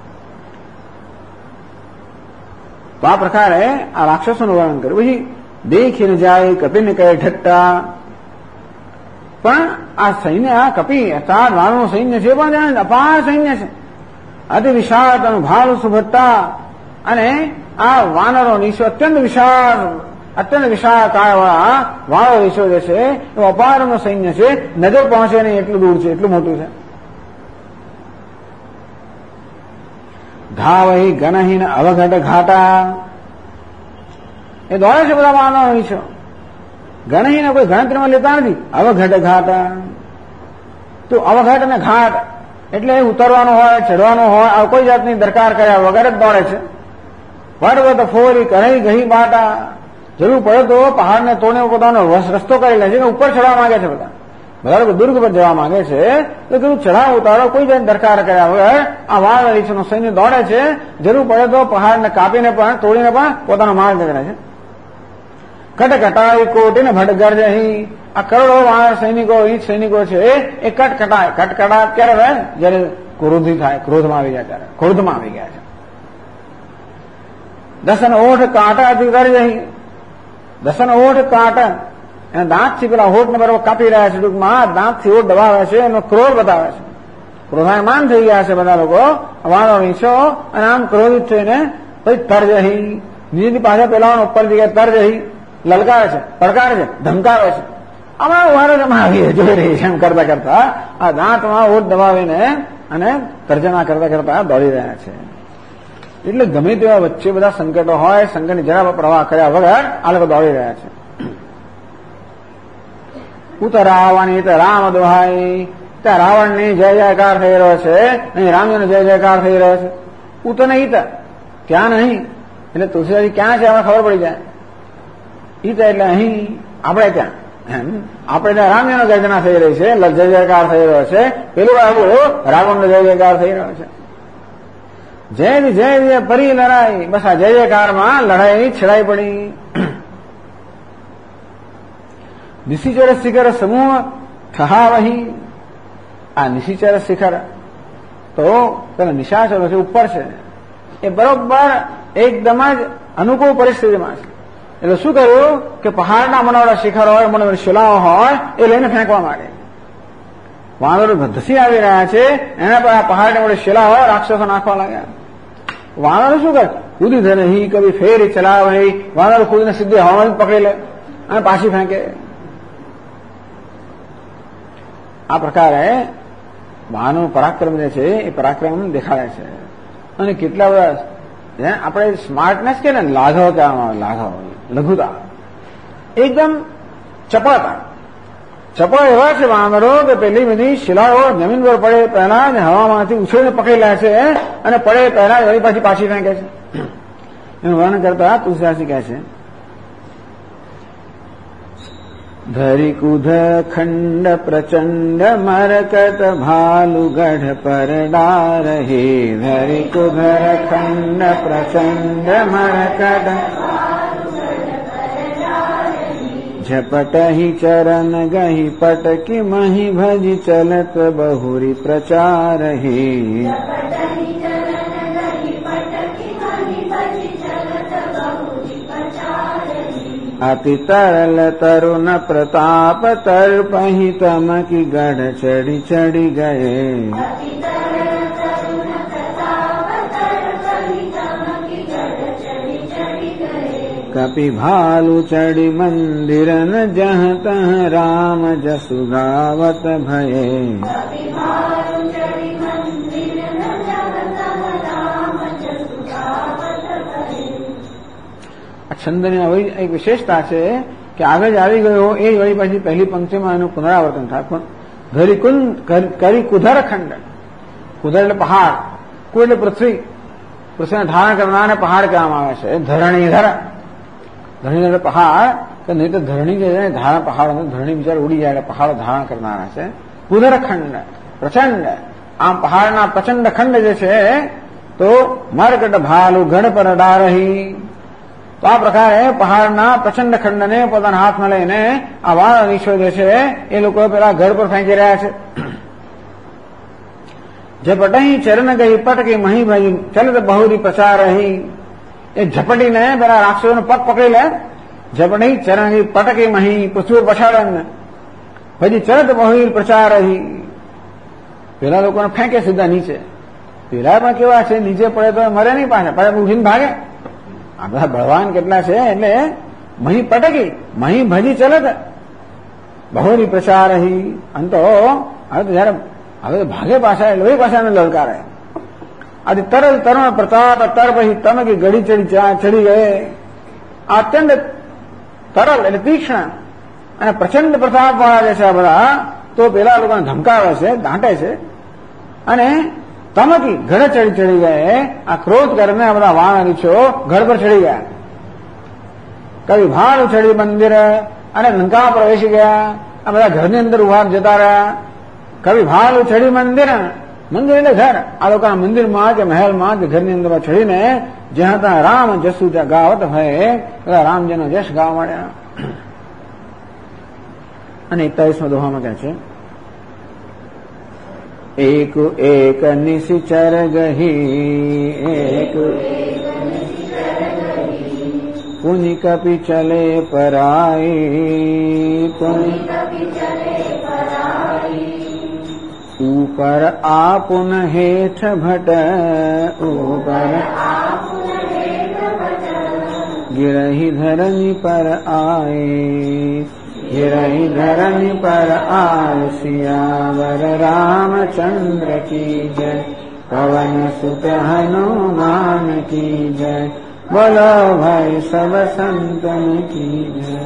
તો આ પ્રકારે આ રાક્ષસોનું વર્ણન કર્યું. પછી દેખીને જાય કપીને કહે ઠટ્ટા પણ આ સૈન્ય આ કપી અર્થાત વાનરનું સૈન્ય છે પણ જાણે અપાર સૈન્ય છે અતિ વિશાળ ભાલુ સુભટ્ટા અને આ વાનરો નીચો અત્યંત વિશાળ કાળવાળા વાળો રીછો જે છે એ અપારનું સૈન્ય છે નજર પહોંચે નહીં એટલું દૂર છે એટલું મોટું છે. ધાવહી ગણહીન અવઘટ ઘાટા એ દોડે છે બધા વાનરો રીછો ગણહીને કોઈ ગણતરીમાં લેતા નથી. અવઘટ ઘાટા તો અવઘટ અને ઘાટ એટલે ઉતરવાનું હોય ચડવાનું હોય આ કોઈ જાતની દરકાર કર્યા વગર જ દોડે છે. પર્વત ફોરી કરાઈ ગઈ બાટા જરૂર પડે તો પહાડને તોડને પોતાનો રસ્તો કરી લે છે કે ઉપર ચડવા માંગે છે બધા લોકો દુર્ગ પર જવા માંગે છે તો કેવું ચઢાવ ઉતારો કોઈ જાતની દરકાર કર્યા વગર આ વાળ રીછનું સૈન્ય દોડે છે. જરૂર પડે તો પહાડને કાપીને પણ તોડીને પણ પોતાનો માર્ગ કરે છે. કટકટાઈ કોટીને ભટગર જહી આ કરોડો વાળા સૈનિકો સૈનિકો છે એ કટકટાટ ક્યારે રહે જયારે ક્રોધી થાય ક્રોધમાં આવી જાય ત્યારે ક્રોધમાં આવી ગયા છે. દસન ઓઠ કાંટાથી કર જહી દસન ઓઠ કાંટા એના દાંતથી પેલા હોઠને બરાબર કાપી રહ્યા છે. ટૂંકમાં દાંતથી ઓઠ દબાવે છે એનો ક્રોધ બતાવે છે. ક્રોધાયમાન થઈ ગયા છે બધા લોકો વાળો નીચો અને આમ ક્રોધિત થઈને પછી તર જહી નીચેની પાસે પેલા ઉપર જગ્યાએ તર જહી લલકારે છે પડકારે છે ધમકાવે છે. આમાં વારો જમાવી જોઈ રહી છે એમ કરતા કરતા આ દાંતમાં ઓઠ દબાવીને અને તર્જના કરતા કરતા દોડી રહ્યા છે. એટલે ગમે તેવા વચ્ચે બધા સંકટો હોય સંકટની જરા પ્રવાહ કર્યા વગર આ લોકો દોડી રહ્યા છે. ઉતરાવાની તો રામ દોહાઈ ત્યાં રાવણની જય જયકાર થઈ રહ્યો છે અહીં રામજીનો જય જયકાર થઈ રહ્યો છે. ઉત નહીં ત્યાં નહીં એટલે તુલસીદાસજી ક્યાં છે આપણે ખબર પડી જાય. ઈત એટલે અહીં આપણે ત્યાં આપણે ત્યાં રામજીનો ગર્જના થઈ રહી છે જય જયકાર થઈ રહ્યો છે. પેલું આવું રાવણનો જય જયકાર થઈ રહ્યો છે. જય જય પરી લડાઈ બસ આ જય જયકારમાં લડાઈ છેડાઈ પડી. નિશિચર શિખર સમૂહ ઠહાવહી આ નિશિચર શિખર તો પેલા નિશાચરો છે ઉપર છે એ બરોબર એકદમ જ અનુકૂળ પરિસ્થિતિમાં છે. એટલે શું કર્યું કે પહાડના મનોહર શિખર હોય, મનોહર શિલાઓ હોય એ લઈને ફેંકવા માંડે. વાનરો ધસી આવી રહ્યા છે, એના પર આ પહાડની વડે શિલાઓ રાક્ષસો નાખવા લાગ્યા. વાનરો શું કરે? કૂદી ધરે હી કભી ફેરી ચલાવે હી. વાનરો કૂદીને સીધી હવામાં પકડી લે અને પાછી ફેંકે. આ પ્રકારે વાનરનું પરાક્રમ જે છે એ પરાક્રમ દેખાડે છે. અને કેટલા બધા આપણે સ્માર્ટનેસ કે ને લાઘવ કહેવામાં આવે, લાઘવ લઘુતા, એકદમ ચપળતા. ચપળ એવા છે વાનરો કે પેલી બધી શિલાઓ જમીન પર પડે પહેલા અને હવામાંથી ઉછળીને પકડી લે છે અને પડે પહેલા વળી પાછી ફેંકે છે. એનું વર્ણન કરતા તુલસીદાસજી કહે છે, ધરી કુધ ખંડ પ્રચંડ મરકત ભાલુ ગઢ પર ડારહી. ધરી કુધર ખંડ પ્રચંડ મરકત झपटहि चरण गहि पटकि महि भजि चलत बहुरी प्रचारहि. अति तरल तरुण प्रताप तर्पहि तमकि गढ़ चढ़ी चढ़ी गए. कपि भालु चढ़ी मंदिरन जह तह राम जसु गावत भये. છંદની આવી એક વિશેષતા છે કે આગળ જ આવી ગયો એ જ વળી પછી પહેલી પંક્તિમાં એનું પુનરાવર્તન થાય. પણ કરી કુધર ખંડ. કુધર એટલે પહાડ, કુદ એટલે પૃથ્વી, પૃથ્વીને ધારણ કરનારને પહાડ કહેવામાં આવે છે. ધરણીધર, ધરણીધર પહાડ, કે નહીં તો ધરણી જે છે ધારણ પહાડ, ધરણી બિચાર ઉડી જાય એટલે પહાડો ધારણ કરનારા છે. કુધર ખંડ પ્રચંડ, આમ પહાડના પ્રચંડ ખંડ જે છે તો મરકટ ભાલુ ગઢ પર ડારહી. તો આ પ્રકારે પહાડના પ્રચંડ ખંડને પોતાના હાથમાં લઈને આ વાનરીશો જે છે એ લોકો પેલા ઘર પર ફેંકી રહ્યા છે. ઝપટહી ચરણ ગઈ પટકી મહી ભજી ચલત બહુરી પ્રચાર રહી. એ ઝપટીને પેલા રાક્ષસોનો પગ પકડી લે. ઝપટહી ચરણ ગઈ પટકી મહી, પૃથ્વી પછાડે ભજી ચલત બહુરી પ્રચાર રહી. પેલા લોકોને ફેંકે સીધા નીચે. પેલા પણ કેવા છે, નીચે પડે તો મરે નહીં, પાછા પડે ઉઠીને ભાગે. આ બધા બળવાન કેટલા છે. એટલે મહી પટકી મહી ભજી ચલત બહુરી પ્રચાર રહી. અને તો હવે તો જયારે હવે ભાગે પાછા એટલે પાછાને લલકારે. આથી તરલ તરુણ પ્રતાપ તરપહી તમકી ગળી ચડી ગયે. આ અત્યંત તરલ એટલે તીક્ષ્ણ અને પ્રચંડ પ્રતાપ વાળા જે છે આ બધા, તો પેલા લોકોને ધમકાવે છે, દાંટે છે. અને તમકી ઘરે ચડી ગયે. આ ક્રોધ કરીને આ બધા વાનરીછો ઘર પર ચડી ગયા. કવિ ભાલુ ચડી મંદિર, અને લંકા પ્રવેશી ગયા. આ બધા ઘરની અંદર ઉભા જતા રહ્યા. કવિ ભાલુ ચડી મંદિર, મંદિર એટલે ઘર. આ લોકોના મંદિરમાં કે મહેલમાં કે ઘરની અંદર ચડીને જ્યાં ત્યાં રામ જસુ ગાવત ભય, બધા રામજીનો જશ ગાવા માંડ્યા. અને 41મા દોહામાં કહે છે, એક એક નિશિચર ગહી, એક પુનિ કપિ ચલે પરાઈ. ऊपर आपुन हेठ भट, ऊपर गिरहि धरनी पर आए. गिरहि धरनी पर आए. सियावर रामचंद्र की जय, पवन सुत हनुमान की जय. बोलो भाई सब संतन की जय.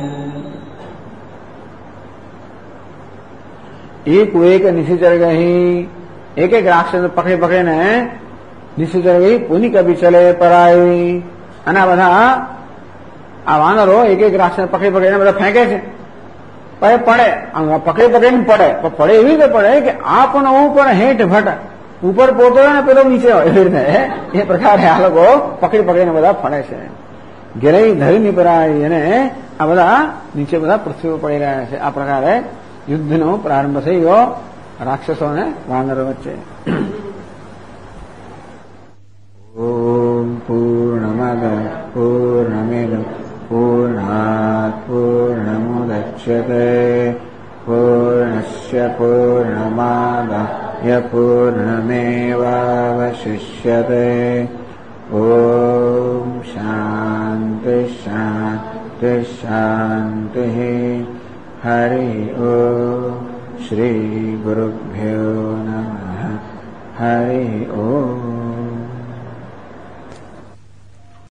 एक निशिचर गई, एक एक राक्षस પકડી પકડીને નિશિચર ગઈ. પુનિ કભી ચલે પરાઈ. અને આ બધા આ વાનરો એક એક રાક્ષસ પકડી પકડીને બધા ફેંકે છે. પડે પકડી પકડીને પડે, પડે એવી રીતે પડે કે આ પણ ઉપર હેઠ ભટ, ઉપર પોતો ને પેલો નીચે હોય એવી રીતે. એ પ્રકારે આ લોકો પકડી પકડીને બધા ફળે છે. ઘેરાઈ ધરીની પરાઈ. અને આ બધા નીચે બધા પૃથ્વી પર પડી રહ્યા છે. આ પ્રકારે યુદ્ધનો પ્રારંભ થઈ ગયો રાક્ષસો અને વાનરો વચ્ચે. ઓમ પૂર્ણમદ પૂર્ણમિદ પૂર્ણા पूर्णमुदच्यते पूर्णस्य पूर्णमादाय पूर्णमेवावशिष्यते ॐ शान्ति शान्ति शान्तिः हरि ॐ श्रीगुरुभ्यो नमः हरि ॐ